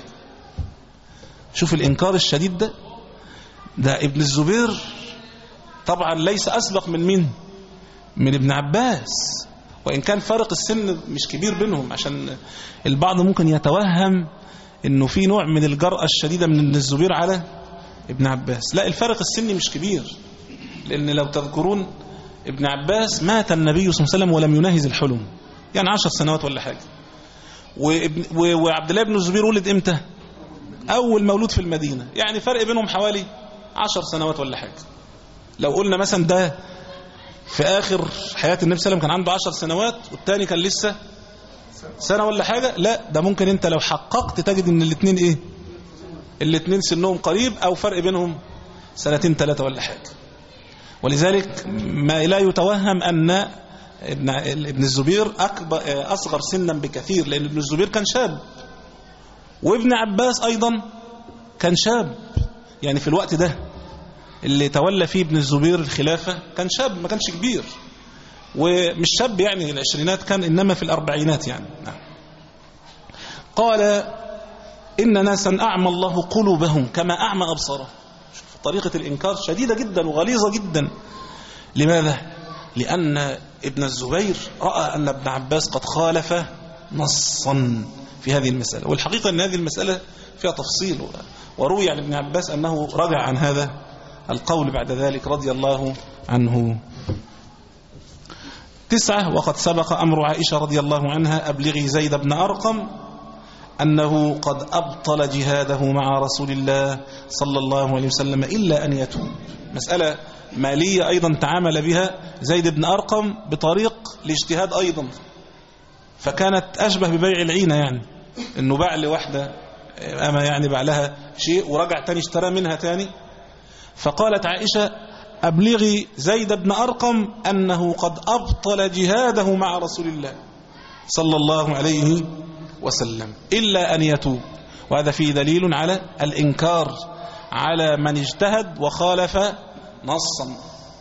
Speaker 3: شوف الإنكار الشديد ده. ده ابن الزبير طبعا ليس أسبق من مين؟ من ابن عباس، وإن كان فرق السن مش كبير بينهم، عشان البعض ممكن يتوهم إنه في نوع من الجرأة الشديدة من ابن الزبير على ابن عباس. لا، الفرق السني مش كبير، لأن لو تذكرون ابن عباس مات النبي صلى الله عليه وسلم ولم يناهز الحلم، يعني عشر سنوات ولا حاجة. وعبد الله بن الزبير ولد إمتى؟ أول مولود في المدينة، يعني فرق بينهم حوالي عشر سنوات ولا حاجة. لو قلنا مثلا ده في آخر حياة النبي صلى الله عليه وسلم كان عنده عشر سنوات والتاني كان لسه سنة ولا حاجة، لا، ده ممكن انت لو حققت تجد ان الاثنين ايه؟ الاثنين سنهم قريب او فرق بينهم سنتين ثلاثة ولا حاجة. ولذلك ما لا يتوهم ان ابن ابن الزبير اكبر اصغر سنا بكثير، لان ابن الزبير كان شاب، وابن عباس ايضا كان شاب، يعني في الوقت ده اللي تولى فيه ابن الزبير الخلافة كان شاب، ما كانش كبير، ومش شاب يعني العشرينات، كان إنما في الأربعينات يعني. قال: إن ناسا أعمى الله قلوبهم كما أعمى أبصارهم. طريقة الإنكار شديدة جدا وغليظة جدا. لماذا؟ لأن ابن الزبير رأى أن ابن عباس قد خالف نصا في هذه المسألة، والحقيقة أن هذه المسألة فيها تفصيل، وروي عن ابن عباس أنه رجع عن هذا القول بعد ذلك رضي الله عنه. تسعة: وقد سبق أمر عائشة رضي الله عنها: أبلغي زيد بن أرقم أنه قد أبطل جهاده مع رسول الله صلى الله عليه وسلم إلا أن يتوب. مسألة مالية أيضا تعامل بها زيد بن أرقم بطريق الاجتهاد أيضا، فكانت أشبه ببيع العينة، يعني أنه باع لوحدة أما يعني باع لها شيء ورجع تاني اشترى منها تاني. فقالت عائشة: أبلغي زيد بن أرقم أنه قد أبطل جهاده مع رسول الله صلى الله عليه وسلم إلا أن يتوب. وهذا فيه دليل على الإنكار على من اجتهد وخالف نصا.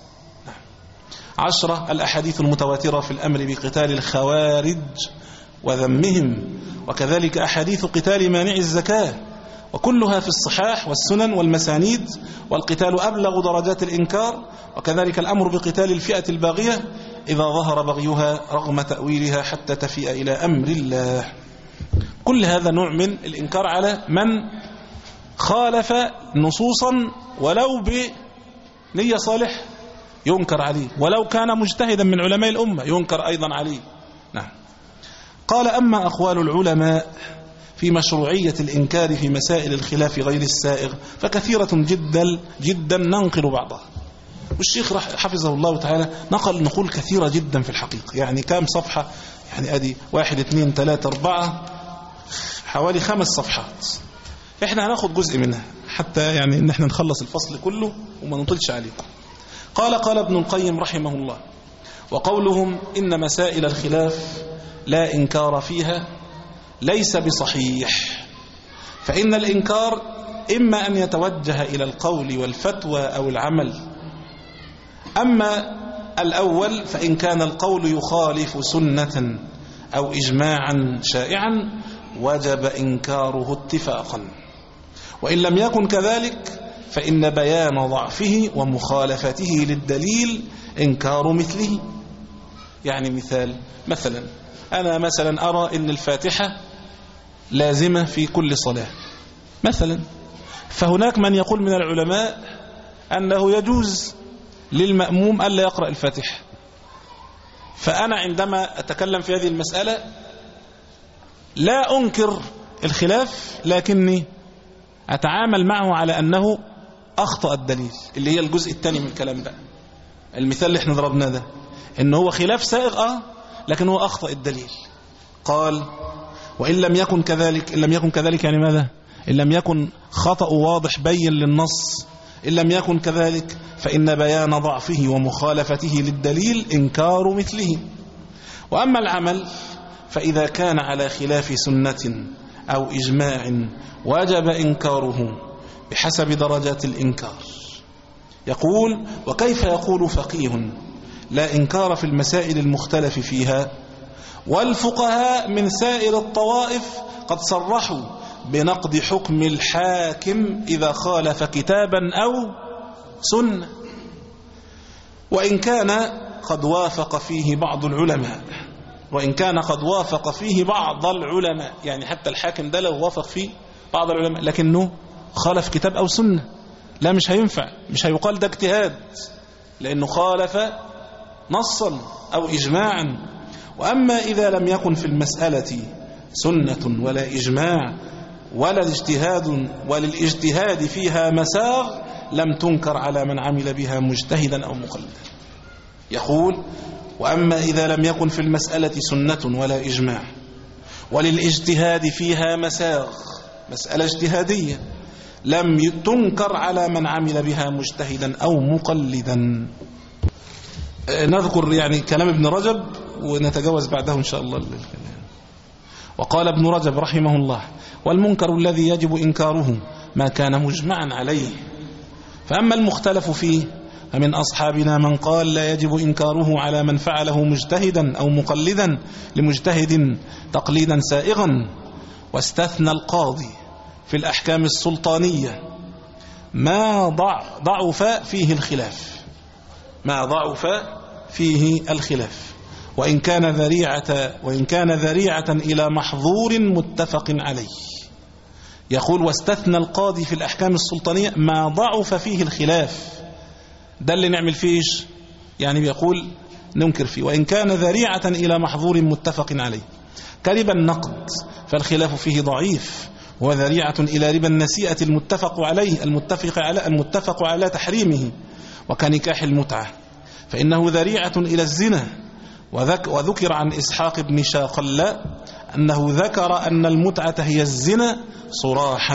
Speaker 3: عشرة: الأحاديث المتواترة في الأمر بقتال الخوارج وذمهم، وكذلك أحاديث قتال مانع الزكاة، وكلها في الصحاح والسنن والمسانيد، والقتال أبلغ درجات الإنكار، وكذلك الأمر بقتال الفئة الباغية إذا ظهر بغيها رغم تأويلها حتى تفيء إلى أمر الله. كل هذا نوع من الإنكار على من خالف نصوصا ولو بنية صالح ينكر عليه، ولو كان مجتهدا من علماء الأمة ينكر أيضا عليه. نعم. قال: أما أقوال العلماء في مشروعية الإنكار في مسائل الخلاف غير السائغ فكثيرة جدا جدا ننقل بعضها. والشيخ حفظه الله تعالى نقل نقول كثيرة جدا في الحقيقة، يعني كام صفحة؟ يعني أدي واحد اثنين ثلاثة أربعة حوالي خمس صفحات، احنا هناخد جزء منها حتى يعني ان احنا نخلص الفصل كله وما نطلش عليكم. قال قال ابن القيم رحمه الله: وقولهم إن مسائل الخلاف لا إنكار فيها ليس بصحيح، فإن الإنكار إما أن يتوجه إلى القول والفتوى أو العمل. أما الأول فإن كان القول يخالف سنة أو إجماعا شائعا وجب إنكاره اتفاقا، وإن لم يكن كذلك فإن بيان ضعفه ومخالفته للدليل إنكار مثله. يعني مثال، مثلا أنا مثلا أرى أن الفاتحة لازمة في كل صلاة مثلا، فهناك من يقول من العلماء أنه يجوز للمأموم ألا يقرأ الفاتحة. فأنا عندما أتكلم في هذه المسألة لا أنكر الخلاف، لكني أتعامل معه على أنه أخطأ الدليل، اللي هي الجزء الثاني من الكلام بقى. المثال اللي احنا ضربناه ده إنه هو خلاف سائغ آه لكن هو أخطأ الدليل. قال: وإن لم يكن كذلك. إن لم يكن كذلك يعني ماذا؟ إن لم يكن خطأ واضح بين للنص، إن لم يكن كذلك فإن بيان ضعفه ومخالفته للدليل إنكار مثله. وأما العمل فإذا كان على خلاف سنة أو إجماع وجب إنكاره بحسب درجات الإنكار. يقول: وكيف يقول فقيه لا إنكار في المسائل المختلف فيها والفقهاء من سائر الطوائف قد صرحوا بنقض حكم الحاكم إذا خالف كتابا أو سنة، وإن كان قد وافق فيه بعض العلماء وإن كان قد وافق فيه بعض العلماء يعني حتى الحاكم ده لو وافق فيه بعض العلماء لكنه خالف كتاب أو سنة، لا مش هينفع، مش هيقال ده اجتهاد لأنه خالف نصا أو إجماعا. وأما إذا لم يكن في المسألة سنة ولا إجماع ولا الاجتهاد وللاجتهاد فيها مساغ لم تنكر على من عمل بها مجتهدا أو مقلدا. يقول: وأما إذا لم يكن في المسألة سنة ولا إجماع وللاجتهاد فيها مساغ، مسألة اجتهادية، لم تنكر على من عمل بها مجتهدا أو مقلدا. نذكر يعني كلام ابن رجب ونتجاوز بعده إن شاء الله. وقال ابن رجب رحمه الله: والمنكر الذي يجب إنكاره ما كان مجمعا عليه، فأما المختلف فيه فمن أصحابنا من قال لا يجب إنكاره على من فعله مجتهدا أو مقلدا لمجتهد تقليدا سائغا، واستثنى القاضي في الأحكام السلطانية ما ضعف فيه الخلاف ما ضعف فيه الخلاف وإن كان ذريعة وإن كان ذريعة إلى محظور متفق عليه. يقول: واستثنى القاضي في الأحكام السلطانية ما ضعف فيه الخلاف، ده اللي نعمل فيش يعني بيقول ننكر فيه، وإن كان ذريعة إلى محظور متفق عليه كربا النقد فالخلاف فيه ضعيف، وذريعة إلى ربا النسيئة المتفق عليه المتفق على المتفق على تحريمه، وكنكاح المتعة فإنه ذريعة إلى الزنا. وذك وذكر عن إسحاق بن شاقل أنه ذكر أن المتعة هي الزنا صراحا.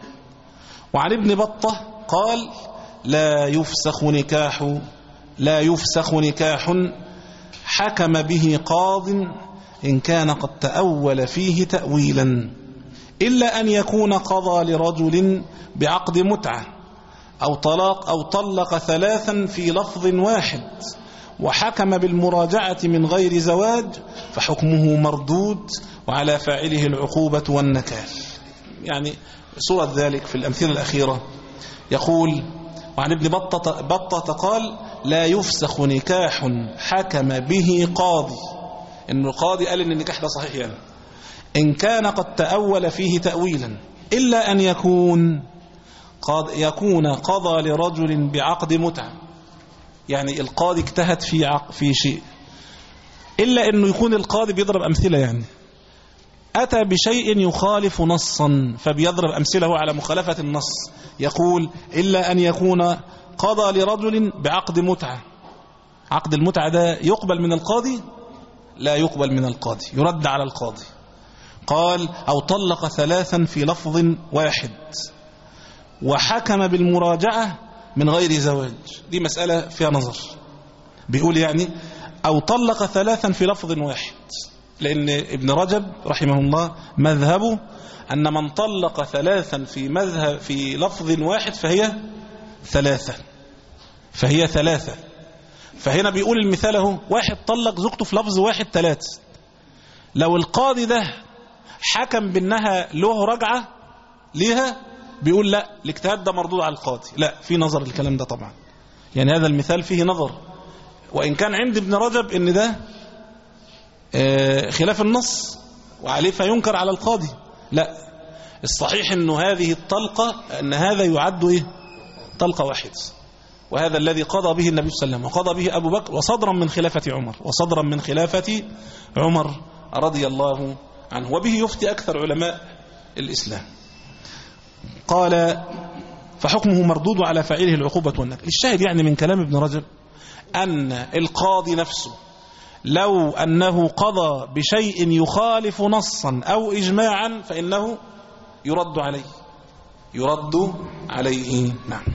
Speaker 3: وعن ابن بطة قال: لا يفسخ نكاح لا يفسخ نكاح حكم به قاض إن كان قد تأول فيه تأويلا، إلا أن يكون قضى لرجل بعقد متعة أو طلاق أو طلق ثلاثا في لفظ واحد وحكم بالمراجعة من غير زواج فحكمه مردود وعلى فاعله العقوبة والنكال. يعني صورة ذلك في الأمثلة الأخيرة. يقول: وعن ابن بطة, بطة قال: لا يفسخ نكاح حكم به قاضي، إن القاضي قال إن النكاح ده صحيح يعني إن كان قد تأول فيه تأويلا، إلا أن يكون قد يكون قضى لرجل بعقد متعة، يعني القاضي اجتهد في عق في شيء، إلا أنه يكون القاضي بيضرب أمثلة، يعني أتى بشيء يخالف نصا فبيضرب أمثله على مخالفة النص. يقول: إلا أن يكون قضى لرجل بعقد متعة، عقد المتعة ده يقبل من القاضي؟ لا يقبل من القاضي، يرد على القاضي. قال أو طلق ثلاثا في لفظ واحد وحكم بالمراجعة من غير زواج، دي مسألة فيها نظر. بيقول يعني أو طلق ثلاثا في لفظ واحد، لأن ابن رجب رحمه الله مذهبه أن من طلق ثلاثا في مذهب في لفظ واحد فهي ثلاثة فهي ثلاثة فهنا بيقول المثال اهو، واحد طلق زوجته في لفظ واحد ثلاثة، لو القاضي ده حكم بأنها له رجعة ليها بيقول لا، الاجتهاد ده مردود على القاضي، لا في نظر الكلام ده طبعا. يعني هذا المثال فيه نظر، وإن كان عند ابن رجب ان ده خلاف النص وعليه فينكر على القاضي، لا الصحيح انه هذه الطلقة ان هذا يعد ايه طلقة واحدة، وهذا الذي قضى به النبي صلى الله عليه وسلم وقضى به أبو بكر وصدرا من خلافة عمر وصدرا من خلافة عمر رضي الله عنه، وبه يفتي أكثر علماء الإسلام. قال فحكمه مردود على فاعله العقوبة والنكال. الشاهد يعني من كلام ابن رجب أن القاضي نفسه لو أنه قضى بشيء يخالف نصا أو إجماعا فإنه يرد عليه يرد عليه نعم.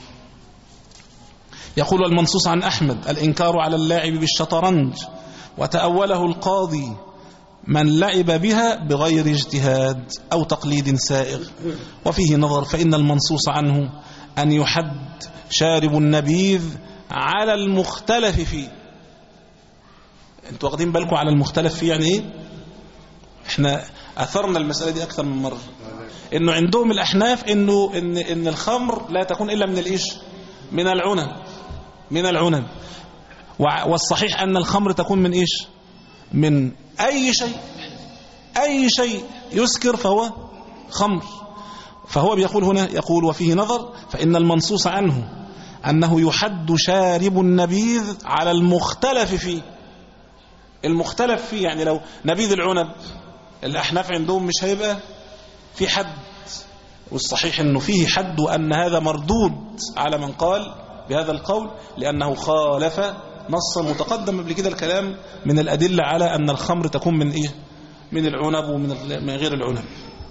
Speaker 3: يقول المنصوص عن أحمد الإنكار على اللاعب بالشطرنج، وتأوله القاضي من لعب بها بغير اجتهاد أو تقليد سائغ، وفيه نظر، فإن المنصوص عنه أن يحد شارب النبيذ على المختلف فيه. انتوا واخدين بالكم على المختلف فيه يعني ايه؟ احنا أثرنا المسألة دي أكثر من مرة، إنه عندهم الأحناف إنه إن إن الخمر لا تكون إلا من الإيش؟ من العنب من العنب والصحيح أن الخمر تكون من إيش؟ من أي شيء أي شيء يسكر فهو خمر. فهو بيقول هنا، يقول وفيه نظر، فإن المنصوص عنه أنه يحد شارب النبيذ على المختلف فيه. المختلف فيه يعني لو نبيذ العنب الأحناف عندهم مش هيبقى في حد، والصحيح أنه فيه حد، وأن هذا مردود على من قال بهذا القول لأنه خالف نصا متقدم قبل كده الكلام من الأدلة على أن الخمر تكون من إيه؟ من العنب ومن غير العنب.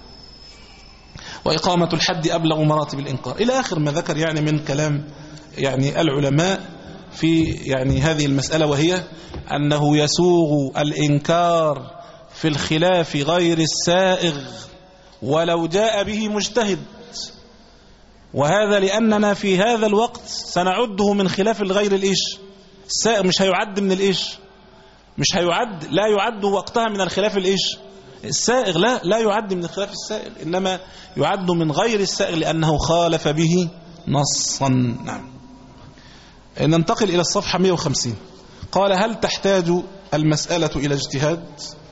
Speaker 3: وإقامة الحد أبلغ مراتب الإنكار إلى آخر ما ذكر يعني من كلام يعني العلماء في يعني هذه المسألة، وهي أنه يسوغ الإنكار في الخلاف غير السائغ ولو جاء به مجتهد، وهذا لأننا في هذا الوقت سنعده من خلاف الغير الإيش السائغ، مش هيعد من الإيش مش هيعد لا يعد وقتها من الخلاف الإيش السائغ، لا لا يعد من الخلاف السائغ، إنما يعد من غير السائغ لأنه خالف به نصا. نعم. ننتقل إلى الصفحة مئة وخمسين. قال هل تحتاج المسألة إلى اجتهاد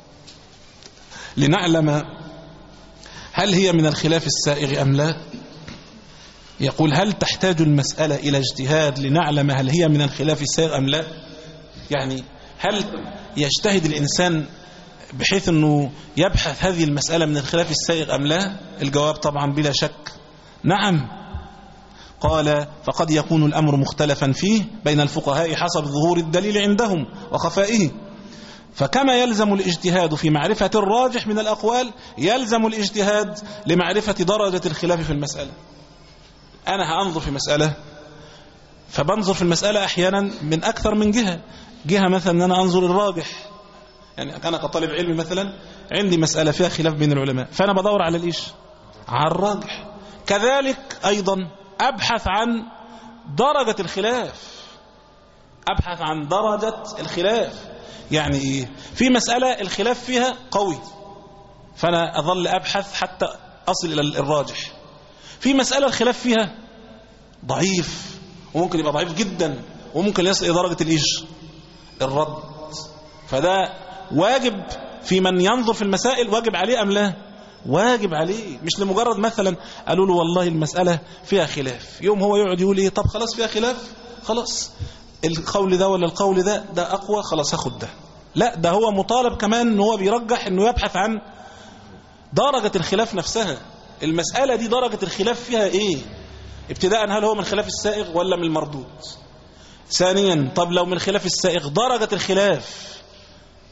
Speaker 3: لنعلم هل هي من الخلاف السائغ أم لا؟ يقول هل تحتاج المسألة إلى اجتهاد لنعلم هل هي من الخلاف السائغ أم لا؟ يعني هل يجتهد الإنسان بحيث أنه يبحث هذه المسألة من الخلاف السائغ أم لا؟ الجواب طبعا بلا شك نعم. قال فقد يكون الأمر مختلفا فيه بين الفقهاء حسب ظهور الدليل عندهم وخفائه، فكما يلزم الاجتهاد في معرفة الراجح من الأقوال يلزم الاجتهاد لمعرفة درجة الخلاف في المسألة. أنا هأنظر في مسألة فبنظر في المسألة أحيانا من أكثر من جهة جهة مثلا أن أنا أنظر الراجح، يعني أنا كطالب علم مثلا عندي مسألة فيها خلاف بين العلماء فأنا بدور على الإيش على الراجح، كذلك أيضا أبحث عن درجة الخلاف أبحث عن درجة الخلاف يعني إيه؟ في مسألة الخلاف فيها قوي فأنا أظل أبحث حتى أصل إلى الراجح، في مسألة الخلاف فيها ضعيف وممكن يبقى ضعيف جدا وممكن يصل إلى درجة الإيش الرد، فده واجب في من ينظر في المسائل، واجب عليه أم لا؟ واجب عليه، مش لمجرد مثلا قالوا له والله المسألة فيها خلاف يوم هو يقعد يقول ايه طب خلاص فيها خلاف خلاص القول ده ولا القول ده ده أقوى خلاص هاخد ده، لا ده هو مطالب كمان ان هو بيرجح انه يبحث عن درجة الخلاف نفسها، المسألة دي درجة الخلاف فيها ايه ابتداء، هل هو من خلاف السائغ ولا من المردود؟ ثانيا طب لو من خلاف السائغ درجة الخلاف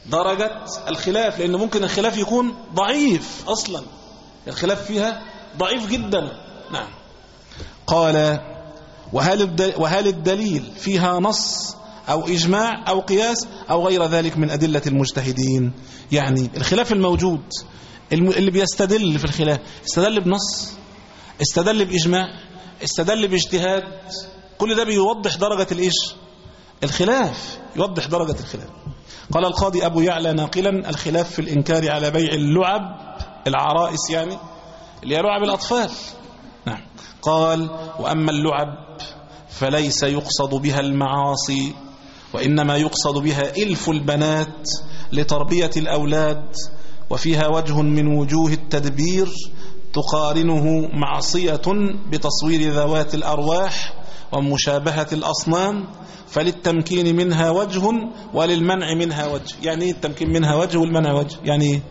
Speaker 3: درجة الخلاف، لأن ممكن الخلاف يكون ضعيف أصلا، الخلاف فيها ضعيف جدا. نعم. قال وهل الدليل فيها نص أو إجماع أو قياس أو غير ذلك من أدلة المجتهدين؟ يعني الخلاف الموجود اللي بيستدل في الخلاف استدل بنص، استدل بإجماع، استدل باجتهاد، كل ده بيوضح درجة الإيش؟ الخلاف، يوضح درجة الخلاف. قال القاضي أبو يعلى ناقلا الخلاف في الإنكار على بيع اللعب، العرائس يعني اللي هي لعب الأطفال. نعم. قال وأما اللعب فليس يقصد بها المعاصي، وإنما يقصد بها إلف البنات لتربية الأولاد، وفيها وجه من وجوه التدبير تقارنه معصية بتصوير ذوات الأرواح ومشابهة الأصنام، فللتمكين منها وجه وللمنع منها وجه. يعني ايه التمكين منها وجه والمنع وجه؟ يعني ايه؟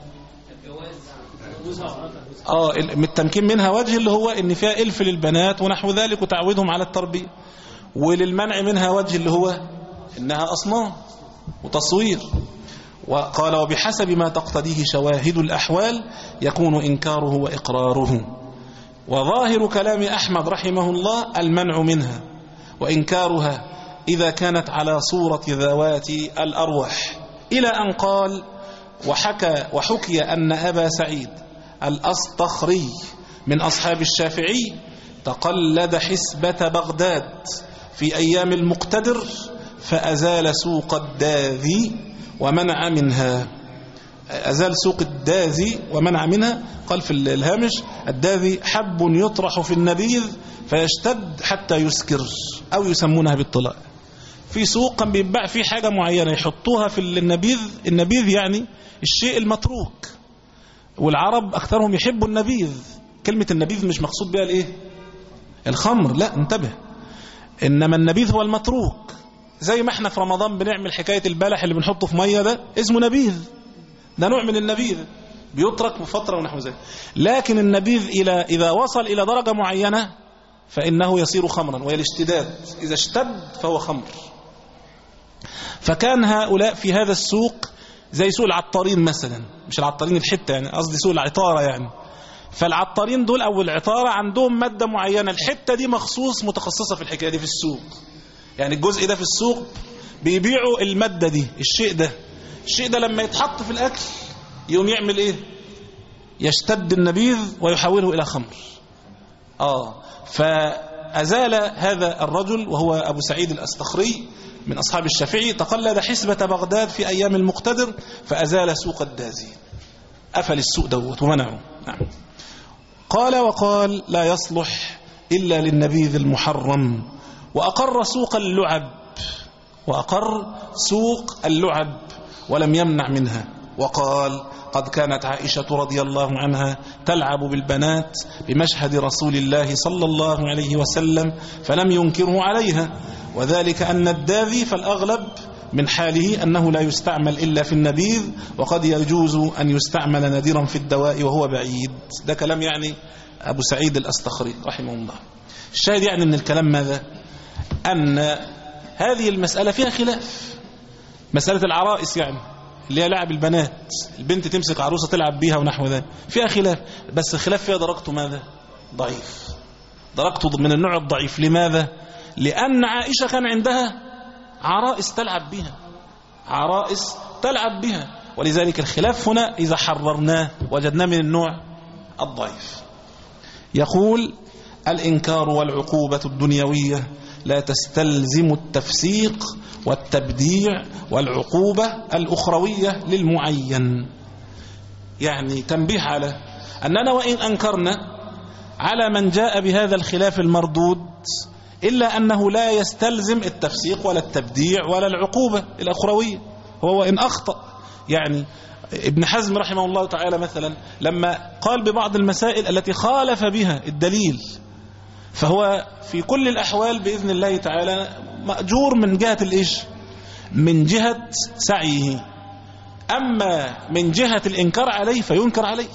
Speaker 3: اه التمكين منها وجه اللي هو ان فيها إلف للبنات ونحو ذلك وتعودهم على التربية، وللمنع منها وجه اللي هو انها أصنام وتصوير. وقال وبحسب ما تقتضيه شواهد الأحوال يكون إنكاره وإقراره، وظاهر كلام أحمد رحمه الله المنع منها وإنكارها إذا كانت على صورة ذوات الأرواح، إلى أن قال وحكى وحكي أن أبا سعيد الأصطخري من أصحاب الشافعي تقلد حسبة بغداد في أيام المقتدر فأزال سوق الداذي ومنع منها. أزال سوق الداذي ومنع منها. قال في الهامش الداذي حب يطرح في النبيذ فيشتد حتى يسكر أو يسمونها بالطلاء. في سوق كان بيباع فيه حاجة معينة يحطوها في النبيذ، النبيذ يعني الشيء المتروك، والعرب أكثرهم يحبوا النبيذ. كلمة النبيذ مش مقصود بها الإيه؟ الخمر، لا انتبه، إنما النبيذ هو المتروك. زي ما احنا في رمضان بنعمل حكاية البلح اللي بنحطه في مية، ده اسمه نبيذ، ده نوع من النبيذ بيترك بفترة ونحو ذلك. لكن النبيذ إلى إذا وصل إلى درجة معينة فإنه يصير خمرا، وهي الاشتداد، إذا اشتد فهو خمر. فكان هؤلاء في هذا السوق زي سوق العطارين مثلا، مش العطارين الحتة يعني، قصدي سوق العطارة يعني. فالعطارين دول أو العطارة عندهم مادة معينة، الحتة دي مخصوص متخصصة في الحكاية دي في السوق، يعني الجزء ده في السوق بيبيعوا المادة دي، الشيء ده الشيء ده لما يتحط في الأكل يوم يعمل إيه؟ يشتد النبيذ ويحوله إلى خمر. آه فأزال هذا الرجل وهو أبو سعيد الأصطخري من أصحاب الشافعي تقلد حسبة بغداد في أيام المقتدر فأزال سوق الدازي، أفل السوق دوت ومنعه. نعم. قال وقال لا يصلح إلا للنبيذ المحرم، وأقر سوق اللعب، وأقر سوق اللعب ولم يمنع منها. وقال قد كانت عائشة رضي الله عنها تلعب بالبنات بمشهد رسول الله صلى الله عليه وسلم فلم ينكره عليها، وذلك أن الداذي فالأغلب من حاله أنه لا يستعمل إلا في النبيذ، وقد يجوز أن يستعمل نادرا في الدواء وهو بعيد. ده كلام يعني أبو سعيد الأصطخري رحمه الله. الشاهد يعني أن الكلام ماذا؟ أن هذه المسألة فيها خلاف، مسألة العرائس يعني اللي هي لعب البنات، البنت تمسك عروسة تلعب بيها ونحو ذلك، فيها خلاف، بس الخلاف فيها درجته ماذا؟ ضعيف، درجته من النوع الضعيف. لماذا؟ لأن عائشة كان عندها عرائس تلعب بها، عرائس تلعب بها، ولذلك الخلاف هنا إذا حررناه وجدناه من النوع الضعيف. يقول الإنكار والعقوبة الدنيوية لا تستلزم التفسيق والتبديع والعقوبة الأخروية للمعين. يعني تنبيه على أننا وإن أنكرنا على من جاء بهذا الخلاف المردود إلا أنه لا يستلزم التفسيق ولا التبديع ولا العقوبة الأخروية. هو وإن أخطأ، يعني ابن حزم رحمه الله تعالى مثلا لما قال ببعض المسائل التي خالف بها الدليل، فهو في كل الأحوال بإذن الله تعالى مأجور من جهة الإيش؟ من جهة سعيه. أما من جهة الإنكار عليه فينكر عليه،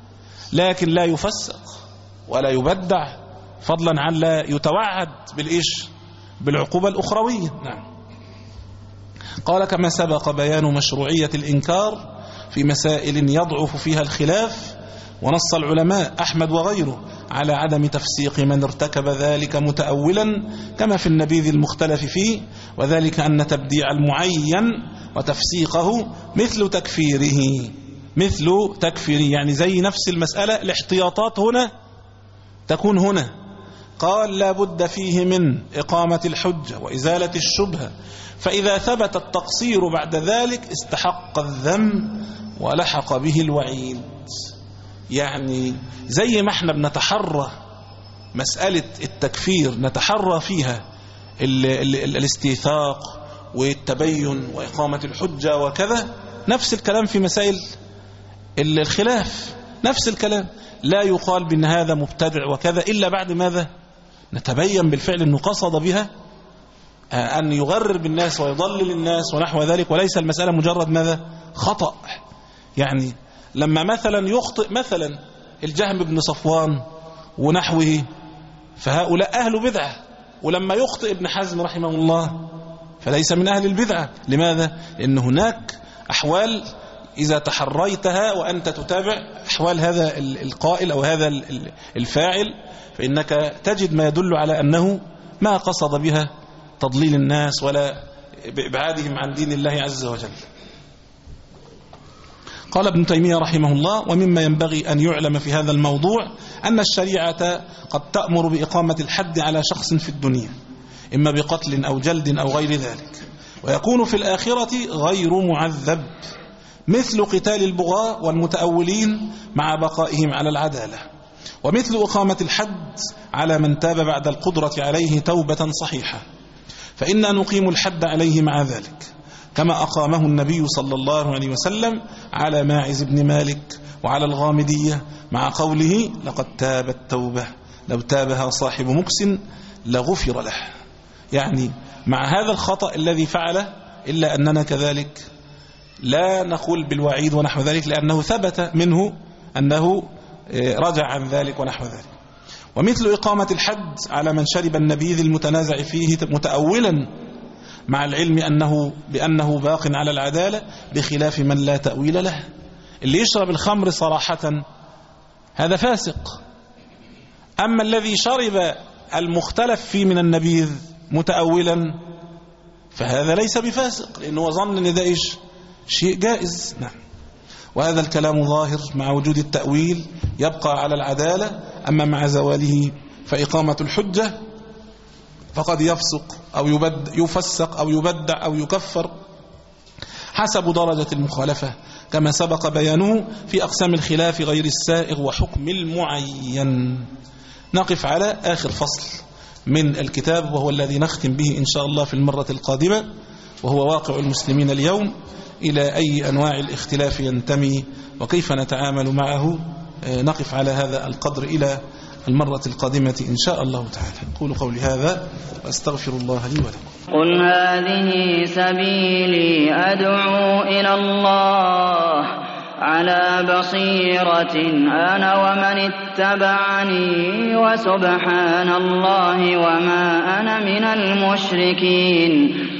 Speaker 3: لكن لا يفسق ولا يبدع، فضلا عن لا يتوعد بالإيش؟ بالعقوبة الأخروية. نعم. قال كما سبق بيان مشروعية الإنكار في مسائل يضعف فيها الخلاف، ونص العلماء أحمد وغيره على عدم تفسيق من ارتكب ذلك متأولا كما في النبيذ المختلف فيه، وذلك أن تبديع المعين وتفسيقه مثل تكفيره مثل تكفيره يعني زي نفس المسألة. الاحتياطات هنا تكون هنا. قال لا بد فيه من إقامة الحجة وإزالة الشبهة، فإذا ثبت التقصير بعد ذلك استحق الذم ولحق به الوعيد. يعني زي ما احنا بنتحرى مسألة التكفير نتحرى فيها ال ال ال الاستيثاق والتبين وإقامة الحجة وكذا، نفس الكلام في مسائل الخلاف، نفس الكلام. لا يقال بأن هذا مبتدع وكذا إلا بعد ماذا؟ نتبين بالفعل أنه قصد بها أن يغرر بالناس ويضلل الناس ونحو ذلك، وليس المسألة مجرد ماذا؟ خطأ. يعني لما مثلا يخطئ مثلا الجهم بن صفوان ونحوه فهؤلاء أهل بدعة، ولما يخطئ ابن حزم رحمه الله فليس من أهل البدعة. لماذا؟ لأن هناك أحوال إذا تحريتها وأنت تتابع أحوال هذا القائل أو هذا الفاعل فإنك تجد ما يدل على أنه ما قصد بها تضليل الناس ولا بإبعادهم عن دين الله عز وجل. قال ابن تيمية رحمه الله: ومما ينبغي أن يعلم في هذا الموضوع أن الشريعة قد تأمر بإقامة الحد على شخص في الدنيا إما بقتل أو جلد أو غير ذلك، ويكون في الآخرة غير معذب، مثل قتال البغاة والمتأولين مع بقائهم على العدالة، ومثل إقامة الحد على من تاب بعد القدرة عليه توبة صحيحة، فإنا نقيم الحد عليه مع ذلك، كما أقامه النبي صلى الله عليه وسلم على ماعز بن مالك وعلى الغامدية مع قوله: لقد تابت توبة لو تابها صاحب مكس لغفر له. يعني مع هذا الخطأ الذي فعله، إلا أننا كذلك لا نقول بالوعيد ونحو ذلك، لأنه ثبت منه أنه رجع عن ذلك ونحو ذلك. ومثل إقامة الحد على من شرب النبيذ المتنازع فيه متأولا مع العلم أنه بأنه باق على العدالة بخلاف من لا تأويل له. اللي يشرب الخمر صراحة هذا فاسق، أما الذي شرب المختلف فيه من النبيذ متأولا فهذا ليس بفاسق، لأنه ظن أن ده إيش شيء جائز. نعم. وهذا الكلام ظاهر مع وجود التأويل يبقى على العدالة، أما مع زواله فإقامة الحجة فقد يفسق أو يبد يفسق أو يبدع أو يكفر حسب درجة المخالفة، كما سبق بيانه في أقسام الخلاف غير السائغ وحكم المعين. نقف على آخر فصل من الكتاب، وهو الذي نختم به إن شاء الله في المرة القادمة، وهو واقع المسلمين اليوم، إلى أي أنواع الاختلاف ينتمي وكيف نتعامل معه. نقف على هذا القدر إلى المرة القادمة إن شاء الله تعالى. قولوا قولي هذا وأستغفر الله لي ولكم.
Speaker 4: قل هذه سبيلي أدعو إلى الله على بصيرة أنا ومن اتبعني وسبحان الله وما أنا من المشركين.